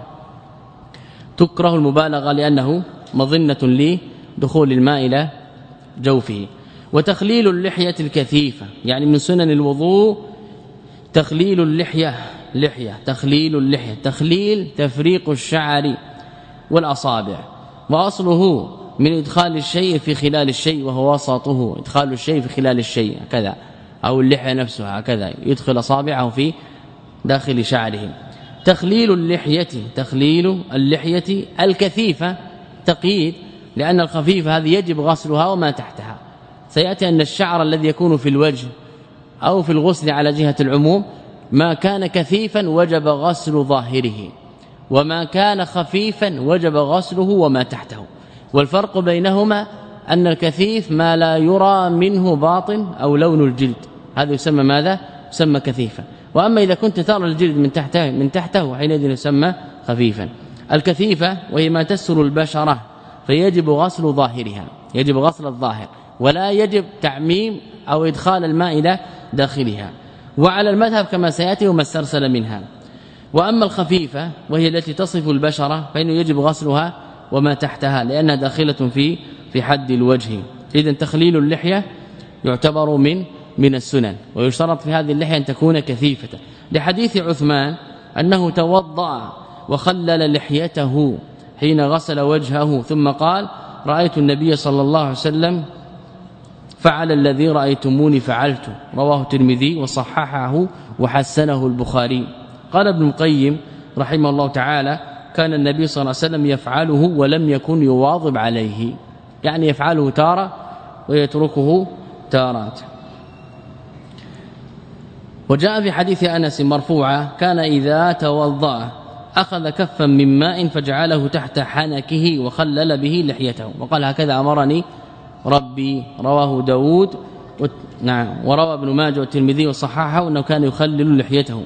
تكره المبالغة لأنه مظنة لدخول الماء إلى جوفه. وتخليل اللحية الكثيفة، يعني من سنن الوضوء تخليل اللحية، لحية تخليل اللحية، تخليل تفريق الشعر والأصابع، وأصله من إدخال الشيء في خلال الشيء وهو وسطه، إدخال الشيء في خلال الشيء كذا، أو اللحية نفسها كذا يدخل أصابعه في داخل شعره. تخليل اللحية، تخليل اللحية الكثيفة تقييد، لأن الخفيفة هذه يجب غسلها وما تحتها. سيأتي أن الشعر الذي يكون في الوجه أو في الغسل على جهة العموم ما كان كثيفا وجب غسل ظاهره، وما كان خفيفا وجب غسله وما تحته، والفرق بينهما أن الكثيف ما لا يرى منه باطن أو لون الجلد، هذا يسمى ماذا؟ يسمى كثيفا. وأما إذا كنت ترى الجلد من تحته من تحته حينئذ يسمى خفيفا. الكثيفة وهي ما تستر البشرة فيجب غسل ظاهرها، يجب غسل الظاهر ولا يجب تعميم أو إدخال الماء إلى داخلها، وعلى المذهب كما سيأتي وما استرسل منها. وأما الخفيفة وهي التي تصف البشرة فإنه يجب غسلها وما تحتها لأنها داخلة في في حد الوجه. إذن تخليل اللحية يعتبر من من السنن، ويشترط في هذه اللحية أن تكون كثيفة، لحديث عثمان أنه توضأ وخلل لحيته حين غسل وجهه ثم قال رأيت النبي صلى الله عليه وسلم فعل الذي رأيتموني فعلته، رواه الترمذي وصححه وحسنه البخاري. قال ابن القيم رحمه الله تعالى كان النبي صلى الله عليه وسلم يفعله ولم يكن يواظب عليه، يعني يفعله تارة ويتركه تارات. وجاء في حديث أنس مرفوعا كان إذا توضأ أخذ كفا من ماء فجعله تحت حنكه وخلل به لحيته، وقال هكذا أمرني ربي، رواه داود و... نعم وروى ابن ماجه والترمذي وصححه أنه كان يخلل لحيته.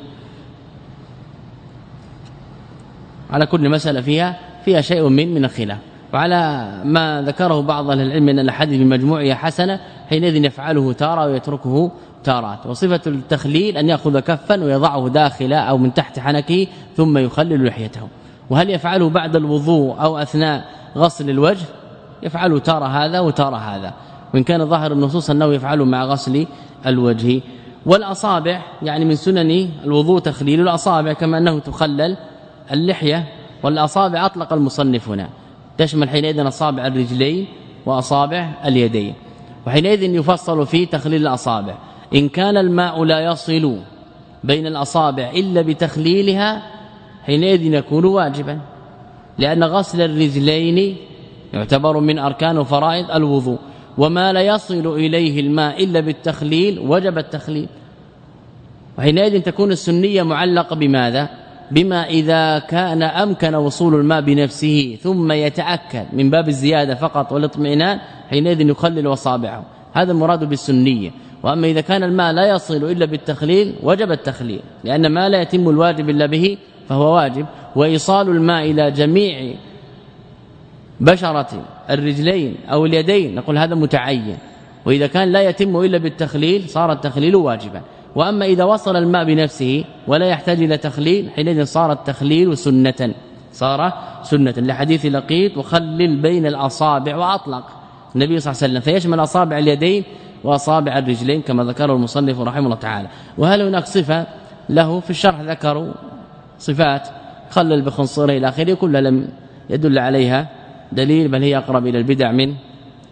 على كل مسألة فيها فيها شيء من من الخلاف، وعلى ما ذكره بعض اهل العلم ان الحديث بمجموعه حسنه حينئذ يفعله تارة ويتركه تارات. وصفة التخليل أن يأخذ كفا ويضعه داخل أو من تحت حنكه ثم يخلل لحيته. وهل يفعله بعد الوضوء أو أثناء غسل الوجه؟ يفعل تارة هذا وتارة هذا، وإن كان ظاهر النصوص أنه يفعله مع غسل الوجه. والأصابع يعني من سنن الوضوء تخليل الأصابع كما أنه تخلل اللحية، والأصابع أطلق المصنف هنا تشمل حينئذ أصابع الرجلين وأصابع اليدين. وحينئذ يفصل في تخليل الأصابع إن كان الماء لا يصل بين الأصابع إلا بتخليلها حينئذ يكون واجبا، لأن غسل الرجلين يعتبر من أركان وفرائض الوضوء، وما لا يصل إليه الماء إلا بالتخليل وجب التخليل. وحينئذ تكون السنية معلقة بماذا؟ بما إذا كان أمكن وصول الماء بنفسه ثم يتأكد من باب الزيادة فقط والاطمئنان حينئذ يخلل أصابعه، هذا المراد بالسنية. وأما إذا كان الماء لا يصل إلا بالتخليل وجب التخليل، لأن ما لا يتم الواجب إلا به فهو واجب. وإيصال الماء إلى جميع بشرة الرجلين أو اليدين نقول هذا متعين، وإذا كان لا يتم إلا بالتخليل صار التخليل واجبا. وأما إذا وصل الماء بنفسه ولا يحتاج إلى تخليل حينئذ صار التخليل سنة، صار سنة لحديث لقيط وخلل بين الأصابع، وأطلق النبي صلى الله عليه وسلم فيشمل أصابع اليدين وأصابع الرجلين كما ذكره المصنف رحمه الله تعالى. وهل هناك صفة له؟ في الشرح ذكروا صفات خلل بخنصره إلى آخره، كلها لم يدل عليها دليل، بل هي أقرب إلى البدع من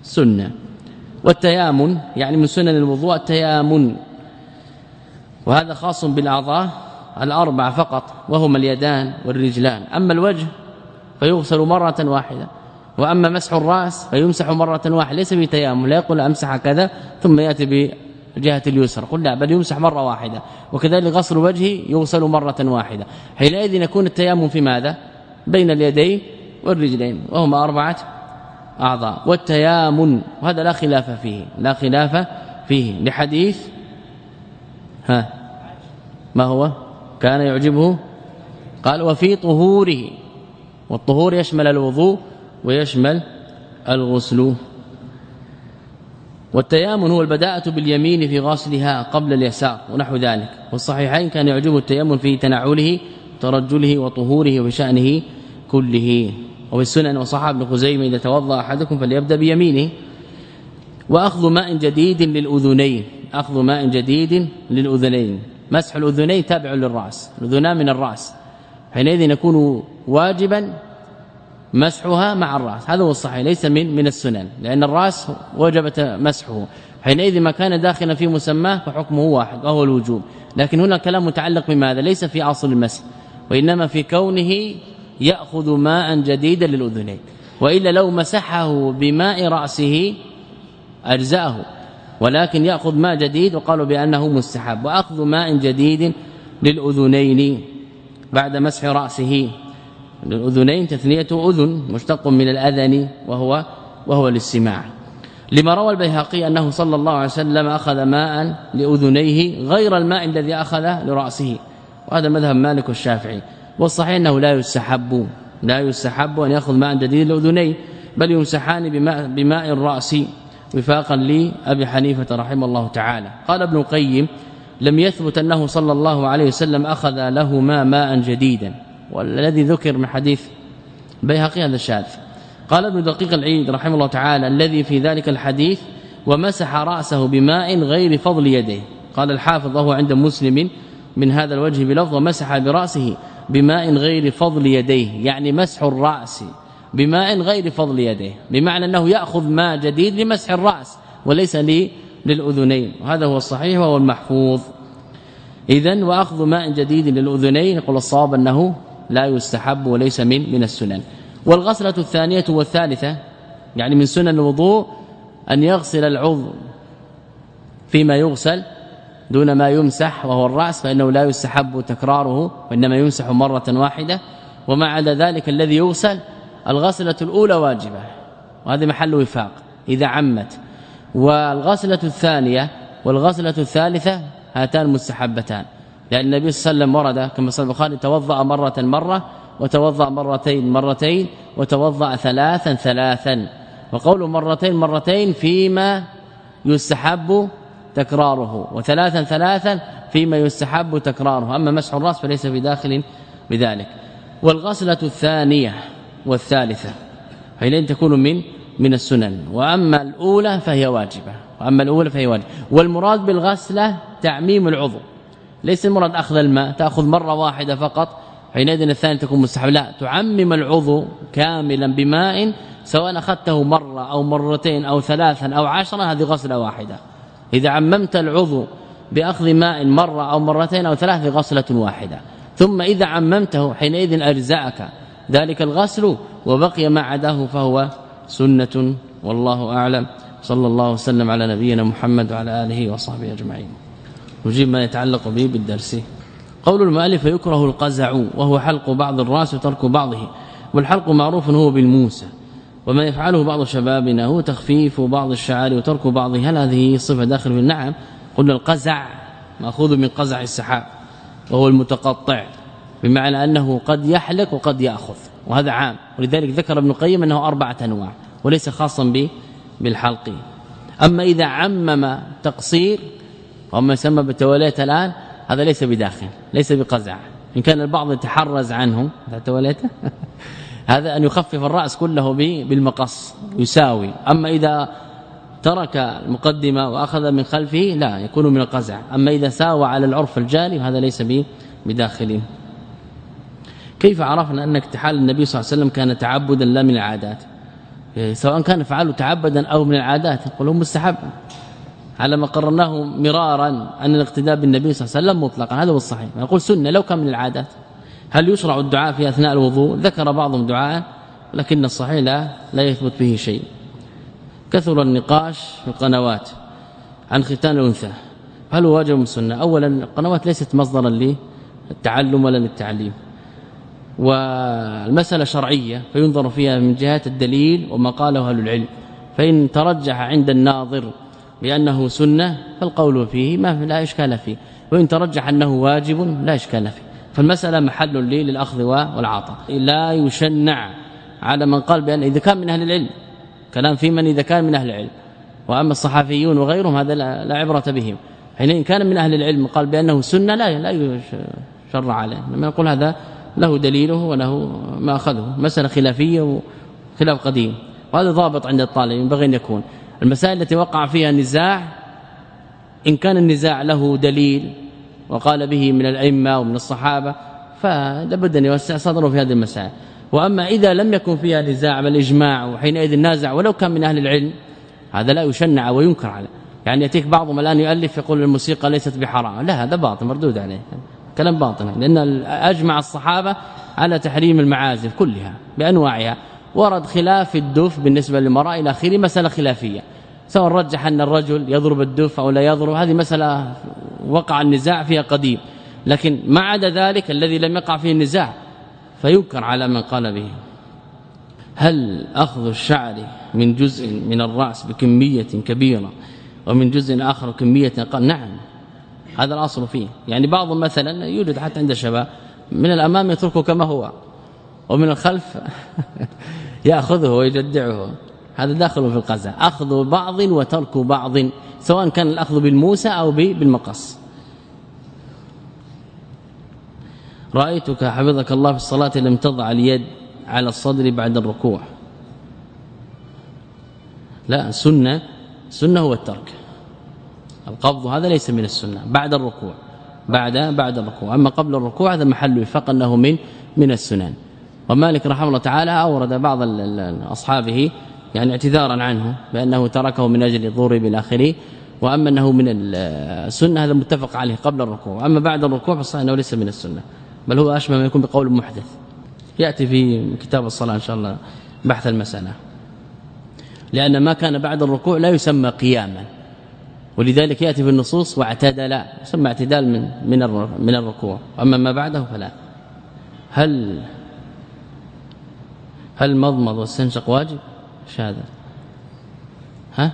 سنة. والتيامن يعني من سنن الوضوء التيامن، وهذا خاص بالأعضاء الأربعة فقط وهما اليدان والرجلان. أما الوجه فيغسل مرة واحدة، وأما مسح الرأس فيمسح مرة واحدة، ليس بتيامن، لا يقول أمسح كذا ثم يأتي بجهة اليسرى، قل لا، بل يمسح مرة واحدة. وكذلك غسل وجهه يغسل مرة واحدة. حينئذ يكون التيامن في ماذا؟ بين اليدين والرجلين وهما أربعة أعضاء. والتيامن وهذا لا خلاف فيه، لا خلاف فيه لحديث ها ما هو كان يعجبه قال وفي طهوره، والطهور يشمل الوضوء ويشمل الغسل. والتيامن هو البداءة باليمين في غسلها قبل اليسار ونحو ذلك. والصحيحين كان يعجبه التيامن في تنعله ترجله وطهوره وشأنه كله. وفي السنن وصحاب ابن خزيمة إذا توضأ أحدكم فليبدأ بيمينه. وأخذ ماء جديد للأذنين، أخذ ماء جديد للأذنين، مسح الأذنين تابع للرأس، الأذنان من الرأس، حينئذ يكون واجبا مسحها مع الرأس. هذا هو الصحيح، ليس من من السنن، لأن الرأس وجبت مسحه، حينئذ ما كان داخلا في مسماه فحكمه واحد وهو الوجوب. لكن هنا كلام متعلق بماذا؟ ليس في أصل المسح، وإنما في كونه يأخذ ماء جديدا للأذنين. وإلا لو مسحه بماء رأسه أجزأه، ولكن يأخذ ماء جديد وقالوا بأنه مستحب. وأخذ ماء جديد للأذنين بعد مسح رأسه، للأذنين تثنية أذن مشتق من الأذن وهو وهو الاستماع. لما روى البيهقي أنه صلى الله عليه وسلم أخذ ماء لأذنيه غير الماء الذي أخذ لرأسه، وهذا مذهب مالك والشافعي. والصحيح أنه لا يستحب لا يستحب أن يأخذ ماء جديد لأذنيه، بل يمسحان بماء, بماء الرأس وفاقا لأبي حنيفة رحمه الله تعالى. قال ابن القيم لم يثبت أنه صلى الله عليه وسلم أخذ لهما ماء جديدا، والذي ذكر من حديث بيهقي هذا الشاذ. قال ابن دقيق العيد رحمه الله تعالى الذي في ذلك الحديث ومسح رأسه بماء غير فضل يديه. قال الحافظ وهو عند مسلم من هذا الوجه بلفظ ومسح برأسه بماء غير فضل يديه، يعني مسح الرأس بماء غير فضل يديه، بمعنى أنه يأخذ ماء جديد لمسح الرأس وليس للأذنين، وهذا هو الصحيح وهو المحفوظ. إذن وأخذ ماء جديد للأذنين يقول الصواب أنه لا يستحب وليس من من السنن. والغسلة الثانية والثالثة يعني من سنن الوضوء أن يغسل العضو فيما يغسل دون ما يمسح وهو الرأس، فإنه لا يستحب تكراره وإنما يمسح مرة واحدة. وما عدا ذلك الذي يغسل الغسلة الأولى واجبة، وهذا محل وفاق إذا عمت. والغسلة الثانية والغسلة الثالثة هاتان مستحبتان، لأن النبي صلى الله عليه وسلم ورد كما صحيح البخاري توضأ مرة مرة وتوضأ مرتين مرتين وتوضأ ثلاثا ثلاثا. وقول مرتين مرتين فيما يستحب تكراره، وثلاثا ثلاثا فيما يستحب تكراره. أما مسح الرأس فليس في داخل بذلك. والغسلة الثانية والثالثة حينئذ تكون من من السنن، وأما الأولى فهي واجبة وأما الأولى فهي واجبة. والمراد بالغسلة تعميم العضو، ليس المراد أخذ الماء تأخذ مرة واحدة فقط حينئذ الثانية تكون مستحب، لا، تعمم العضو كاملا بماء سواء أخذته مرة أو مرتين أو ثلاثا أو عشرة، هذه غسلة واحدة. إذا عممت العضو بأخذ ماء مرة أو مرتين أو ثلاث غسلة واحدة. ثم إذا عممته حينئذ أجزأك ذلك الغسل وبقي ما عداه فهو سنة، والله أعلم. صلى الله وسلم على نبينا محمد وعلى آله وصحبه أجمعين. نجيب ما يتعلق به بالدرس. قول المؤلف يكره القزع وهو حلق بعض الرأس وترك بعضه. والحلق معروف هو بالموسى، وما يفعله بعض شبابنا هو تخفيف بعض الشعار وترك بعضه. هل هذه صفة داخل في النعم؟ قلنا القزع مأخوذ من قزع السحاب وهو المتقطع، بمعنى أنه قد يحلق وقد يأخذ، وهذا عام. ولذلك ذكر ابن القيم أنه أربعة أنواع وليس خاصا بالحلق. أما إذا عمم تقصير وما يسمى بالتواليت الآن هذا ليس بداخل، ليس بقزع. إن كان البعض يتحرز عنه التواليت هذا أن يخفف الرأس كله بالمقص يساوي. أما إذا ترك المقدمة وأخذ من خلفه لا يكون من القزع. أما إذا ساوى على العرف الجاري هذا ليس بداخل. كيف عرفنا أن اكتحال النبي صلى الله عليه وسلم كان تعبدا لا من العادات؟ سواء كان فعله تعبدا أو من العادات نقول مستحب على ما قررناه مرارا أن الاقتداء بالنبي صلى الله عليه وسلم مطلقا هذا هو الصحيح. نقول سنة لو كان من العادات. هل يشرع الدعاء في أثناء الوضوء؟ ذكر بعضهم دعاء لكن الصحيح لا لا يثبت به شيء. كثر النقاش في القنوات عن ختان الأنثى هل هو واجب سنة؟ أولا القنوات ليست مصدرا للتعلم ولا للتعليم والمسألة شرعية فينظر فيها من جهة الدليل وما قاله أهل العلم فإن ترجح عند الناظر بأنه سنة فالقول فيه ما لا إشكال فيه وإن ترجح أنه واجب لا إشكال فيه فالمسألة محل لي للأخذ والعطاء. لا يشنع على من قال بأن إذا كان من أهل العلم كلام في من إذا كان من أهل العلم وأما الصحفيون وغيرهم هذا لا عبرة بهم حين إن كان من أهل العلم قال بأنه سنة لا لا يشرع عليه لما يقول هذا له دليله وله ما أخذه مسألة خلافية وخلاف قديم وهذا ضابط عند الطالب ينبغي أن يكون المسائل التي وقع فيها نزاع إن كان النزاع له دليل وقال به من الأئمة ومن الصحابة فلابد أن يوسع صدره في هذه المسائل وأما إذا لم يكن فيها نزاع بل إجماع وحينئذ نازع ولو كان من أهل العلم هذا لا يشنع وينكر عليه. يعني يأتيك بعضهم الآن يؤلف يقول الموسيقى ليست بحرام لا هذا باطل مردود عليه كلام باطل لأن أجمع الصحابة على تحريم المعازف كلها بأنواعها ورد خلاف الدف بالنسبة للمرأة إلى آخره مسألة خلافية سواء رجح أن الرجل يضرب الدف أو لا يضرب هذه مسألة وقع النزاع فيها قديم لكن ما عدا ذلك الذي لم يقع فيه النزاع فينكر على من قال به. هل أخذ الشعر من جزء من الرأس بكمية كبيرة ومن جزء آخر كمية قال نعم هذا الأصل فيه. يعني بعض مثلا يوجد حتى عند الشباب من الأمام يتركه كما هو ومن الخلف يأخذه ويجدعه هذا داخل في القزع أخذ بعض وترك بعض سواء كان الأخذ بالموسى أو بالمقص. رأيتك حفظك الله في الصلاة لم تضع اليد على الصدر بعد الركوع لا سنة سنة هو الترك القبض هذا ليس من السنة بعد الركوع بعد بعد الركوع أما قبل الركوع هذا محل وفق أنه من من السنن. ومالك رحمه الله تعالى أورد بعض أصحابه يعني اعتذارا عنه بأنه تركه من أجل الضرب إلى آخره وأما أنه من السنة هذا متفق عليه قبل الركوع أما بعد الركوع فصحيح أنه ليس من السنة بل هو أشبه ما يكون بقول محدث يأتي في كتاب الصلاة إن شاء الله بحث المسألة لأن ما كان بعد الركوع لا يسمى قياما ولذلك يأتي في النصوص واعتدل يسمى اعتدال من من من الركوع أما ما بعده فلا. هل هل المضمض والسنشق واجب شهادة ها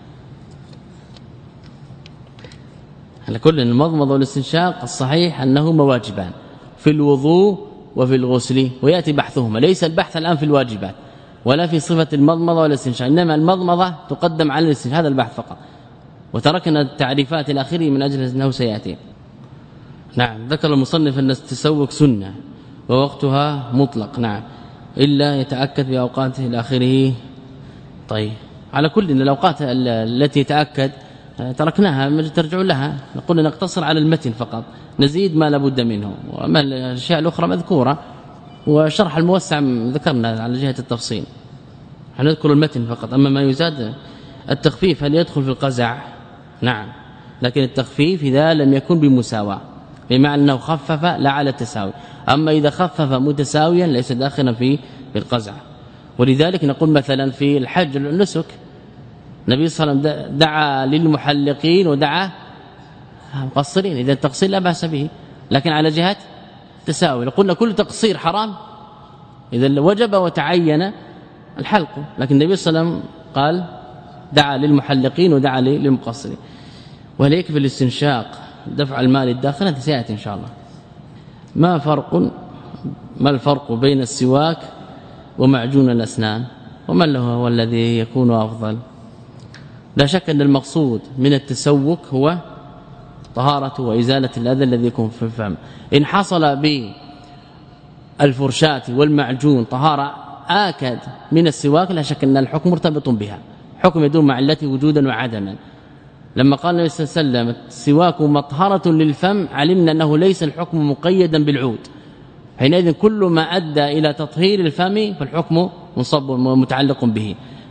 على كل المضمض والاستنشاق الصحيح أنهما واجبان في الوضوء وفي الغسل ويأتي بحثهما ليس البحث الآن في الواجبات ولا في صفة المضمضة والاستنشاق إنما المضمضة تقدم على الاستنشاق هذا البحث فقط وتركنا التعريفات الأخيرة من أجل أنه سيأتي. نعم ذكر المصنف أن التسوق سنة ووقتها مطلق نعم إلا يتأكد بأوقات إلى آخره. طيب على كل إن الأوقات التي يتأكد تركناها ترجعوا لها نقول نقتصر على المتن فقط نزيد ما لابد منه وما الأشياء الأخرى مذكورة وشرح الموسع ذكرنا على جهة التفصيل هنذكر المتن فقط. أما ما يزاد التخفيف هل يدخل في القزع نعم لكن التخفيف إذا لم يكن بمساواة بمعنى أنه خفف لا على التساوي أما إذا خفف متساويا ليس داخلا في القزع. ولذلك نقول مثلا في الحج النسك النبي صلى الله عليه وسلم دعا للمحلقين ودعا مقصرين إذا التقصير لا بأس به لكن على جهة تساوي. قلنا كل تقصير حرام إذا وجب وتعين الحلق لكن النبي صلى الله عليه وسلم قال دعا للمحلقين ودعا للمقصرين. وليك في الاستنشاق دفع المال الداخل هذا سيأتي إن شاء الله. ما فرق ما الفرق بين السواك ومعجون الأسنان وما له هو الذي يكون أفضل؟ لا شك أن المقصود من التسوك هو طهارة وإزالة الأذى الذي يكون في الفم. إن حصل بالفرشاة والمعجون طهارة آكد من السواك لا شك أن الحكم مرتبط بها حكم يدور مع التي وجودا وعدما. لما قال النبي صلى الله عليه وسلم السواك مطهرة للفم علمنا أنه ليس الحكم مقيدا بالعود حينئذ كل ما أدى إلى تطهير الفم فالحكم منصب ومتعلق به.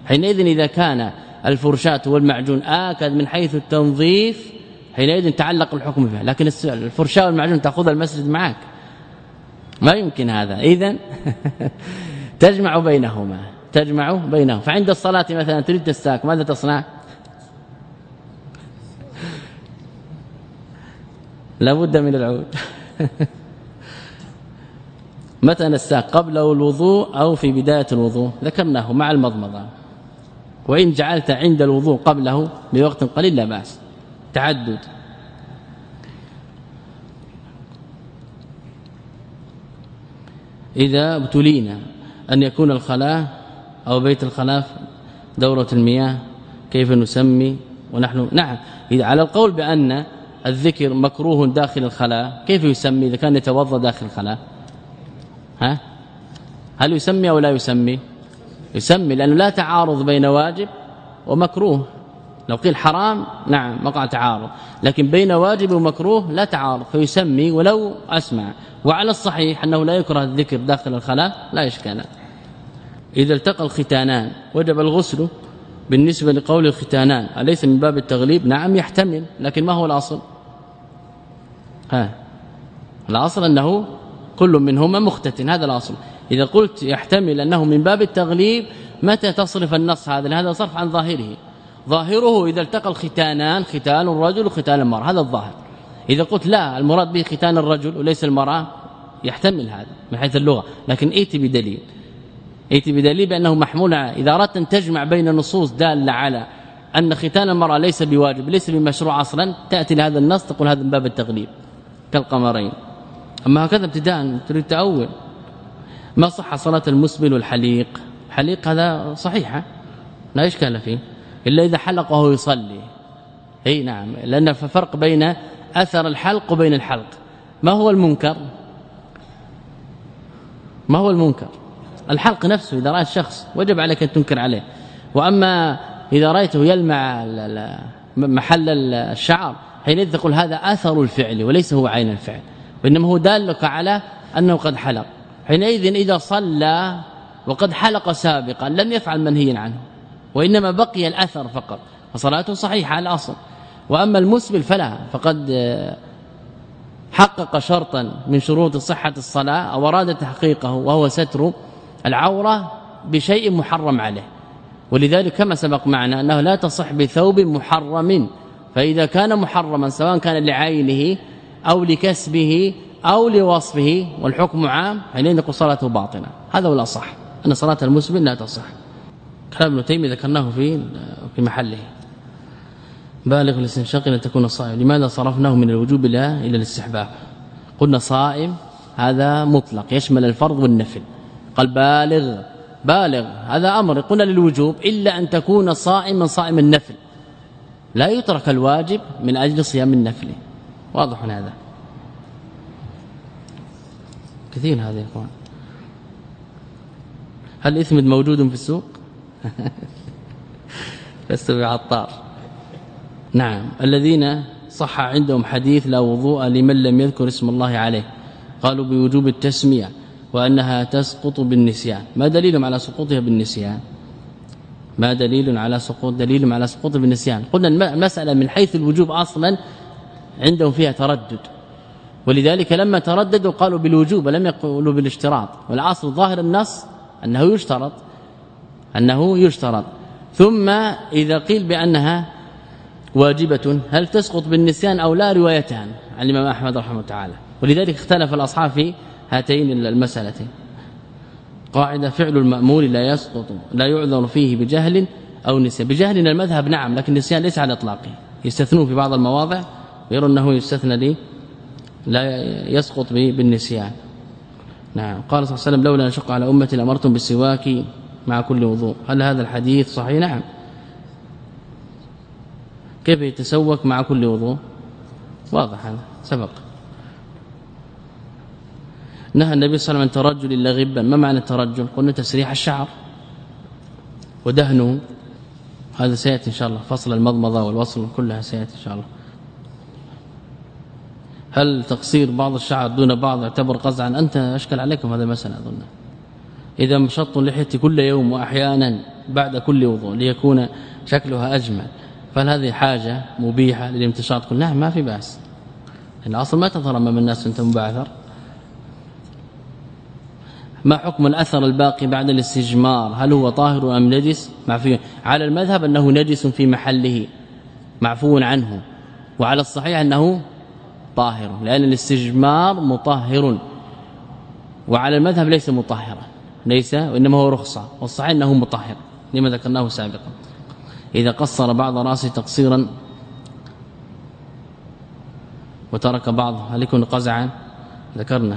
حينئذ إذا كان الفرشاة والمعجون آكد من حيث التنظيف حينئذ تعلق الحكم فيها، لكن الفرشاة والمعجون تأخذ المسجد معك ما يمكن هذا. إذن تجمع بينهما تجمع بينهما. فعند الصلاة مثلا تريد تستاك ماذا تصنع؟ لا بد من العود. متى نستاك؟ قبل الوضوء أو في بداية الوضوء؟ ذكرناه مع المضمضة. وإن جعلت عند الوضوء قبله بوقت قليل لا بأس. تعدد. إذا ابتلينا أن يكون الخلاء أو بيت الخلاف دورة المياه كيف نسمي؟ ونحن نعم إذا على القول بأن الذكر مكروه داخل الخلاء كيف يسمي إذا كان يتوضا داخل الخلاء؟ ها هل يسمي أو لا يسمي؟ يسمي، لأنه لا تعارض بين واجب ومكروه. لو قيل حرام نعم وقع تعارض، لكن بين واجب ومكروه لا تعارض فيسمي ولو أسمع. وعلى الصحيح أنه لا يكره الذكر داخل الخلاء لا إشكال. إذا التقى الختانان وجب الغسل بالنسبة لقول الختانان، أليس من باب التغليب؟ نعم يحتمل، لكن ما هو الأصل؟ ها الأصل أنه كل منهما مختتن، هذا الأصل. إذا قلت يحتمل أنه من باب التغليب متى تصرف النص هذا؟ هذا صرف عن ظاهره. ظاهره إذا التقى الختانان ختان الرجل وختان المرأة، هذا الظاهر. إذا قلت لا المراد به ختان الرجل وليس المرأة يحتمل هذا من حيث اللغة، لكن ائت بدليل ائت بدليل بأنه محمول. إذا أردت أن تجمع بين نصوص دالة على أن ختان المرأة ليس بواجب ليس بمشروع أصلا تأتي لهذا النص تقول هذا من باب التغليب كالقمرين. أما هكذا ابتداء تريد تأول. ما صح صلاة المسبل والحليق؟ حليق هذا صحيحة لا إشكال فيه إلا إذا حلق وهو يصلي. أي نعم، لأن فرق بين أثر الحلق وبين الحلق. ما هو المنكر؟ ما هو المنكر؟ الحلق نفسه إذا رأى الشخص وجب عليك أن تنكر عليه. وأما إذا رأيته يلمع محل الشعر حينئذ تقول هذا أثر الفعل وليس هو عين الفعل، وإنما هو دالك على أنه قد حلق. حينئذ إذا صلى وقد حلق سابقا لم يفعل منهيا عنه وإنما بقي الأثر فقط فصلاته صحيحة على الأصل. وأما المسبل فلا، فقد حقق شرطا من شروط صحة الصلاة أو أراد تحقيقه وهو ستر العورة بشيء محرم عليه. ولذلك كما سبق معنا أنه لا تصح بثوب محرم، فإذا كان محرما سواء كان لعينه أو لكسبه أو لوصفه والحكم عام حينئذ نقول صلاته باطلة. هذا هو الأصح أن صلاة المسبل لا تصح. كلام ابن تيمية ذكرناه في في محله. بالغ الاستنشاق أن تكون صائم. لماذا صرفناه من الوجوب إلى إلى الاستحباب؟ قلنا صائم هذا مطلق يشمل الفرض والنفل. قال بالغ بالغ هذا أمر قلنا للوجوب إلا أن تكون صائما صائم النفل، لا يترك الواجب من أجل صيام النفل. واضح هذا؟ كثير هذا يا اخوان. هل الإثم موجود في السوق؟ لست بعطار. نعم، الذين صح عندهم حديث لا وضوء لمن لم يذكر اسم الله عليه قالوا بوجوب التسمية وأنها تسقط بالنسيان. ما دليل على سقوطها بالنسيان؟ ما دليل على سقوط دليل على سقوط بالنسيان؟ قلنا المسألة من حيث الوجوب أصلا عندهم فيها تردد، ولذلك لما ترددوا قالوا بالوجوب ولم يقولوا بالاشتراط. والأصل ظاهر النص أنه يشترط أنه يشترط. ثم إذا قيل بأنها واجبة هل تسقط بالنسيان أو لا؟ روايتان عن الإمام أحمد رحمه الله تعالى، ولذلك اختلف الأصحاب في هاتين المسألتين. قاعدة فعل المأمور لا يسقط لا يعذر فيه بجهل أو نسيان. بجهل المذهب نعم، لكن النسيان ليس على إطلاقه، يستثنون في بعض المواضع ويرون أنه يستثنى لي لا يسقط بالنسيان. نعم. قال صلى الله عليه وسلم لولا نشق على أمتي لأمرتم بالسواك مع كل وضوء. هل هذا الحديث صحيح؟ نعم. كيف يتسوك مع كل وضوء؟ واضح هذا سبق. نهى النبي صلى الله عليه وسلم عن ترجل إلا غبا. ما معنى الترجل؟ قلنا تسريح الشعر ودهنه، هذا سيأتي إن شاء الله. فصل المضمضة والوصل كلها سيأتي إن شاء الله. هل تقصير بعض الشعر دون بعض يعتبر قزعا؟ أنت أشكل عليكم هذا المسألة أظن. إذا مشط اللحية كل يوم وأحيانا بعد كل وضوء ليكون شكلها أجمل، فهل هذه حاجة مبيحة للامتشاط؟ قلنا نعم ما في بأس، الأصل ما تظهر أمام الناس أنت مبعثر. ما حكم الأثر الباقي بعد الاستجمار؟ هل هو طاهر أم نجس؟ معفو على المذهب أنه نجس في محله معفو عنه، وعلى الصحيح أنه طاهر لأن الاستجمار مطهر، وعلى المذهب ليس مطهرا ليس وإنما هو رخصة، والصحيح أنه مطهر لما ذكرناه سابقا. إذا قصر بعض رأسه تقصيرا وترك بعض هل يكون قزعا؟ ذكرنا.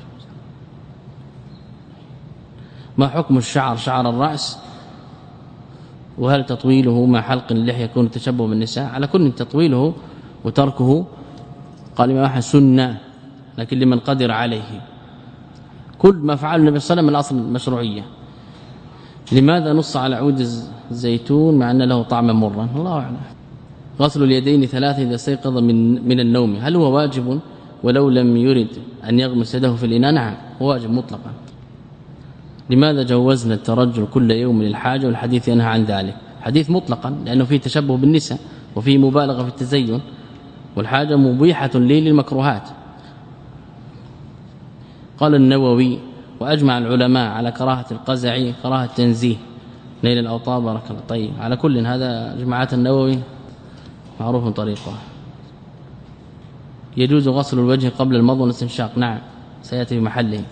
ما حكم الشعر شعر الرأس، وهل تطويله مع حلق اللحية يكون تشبه بالنساء؟ على كل تطويله وتركه قال الإمام أحمد سنة، لكن لمن قدر عليه. كل ما فعل النبي صلى الله عليه وسلم من الأصل المشروعية. لماذا نص على عود الزيتون مع أن له طعما مرا؟ الله أعلم. غسل اليدين ثلاثة إذا استيقظ من من النوم، هل هو واجب ولو لم يرد أن يغمس يده في الإناء؟ نعم هو واجب مطلقا. لماذا جوزنا الترجل كل يوم للحاجة والحديث ينهى عن ذلك؟ حديث مطلقا لأنه فيه تشبه بالنساء وفيه مبالغة في التزين، والحاجة مبيحة لي للمكروهات. قال النووي وأجمع العلماء على كراهة القزع كراهة تنزيه نيل الأوطار. بارك الله. طيب على كل هذا جماعات النووي معروف طريقه. يجوز غسل الوجه قبل المضغ والاستنشاق؟ نعم سيأتي في محله.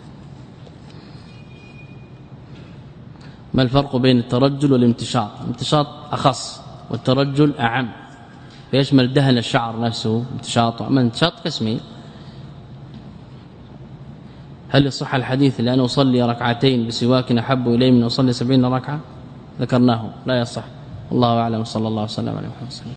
ما الفرق بين الترجل والامتشاط؟ الامتشاط أخص والترجل أعم، فيشمل دهن الشعر نفسه امتشاط، أما الامتشاط كاسمه. هل يصح الحديث لأن أصلي ركعتين بسواك أحب إلي من أصلي سبعين ركعة؟ ذكرناه لا يصح. الله أعلم. صلى الله عليه وسلم على محمد.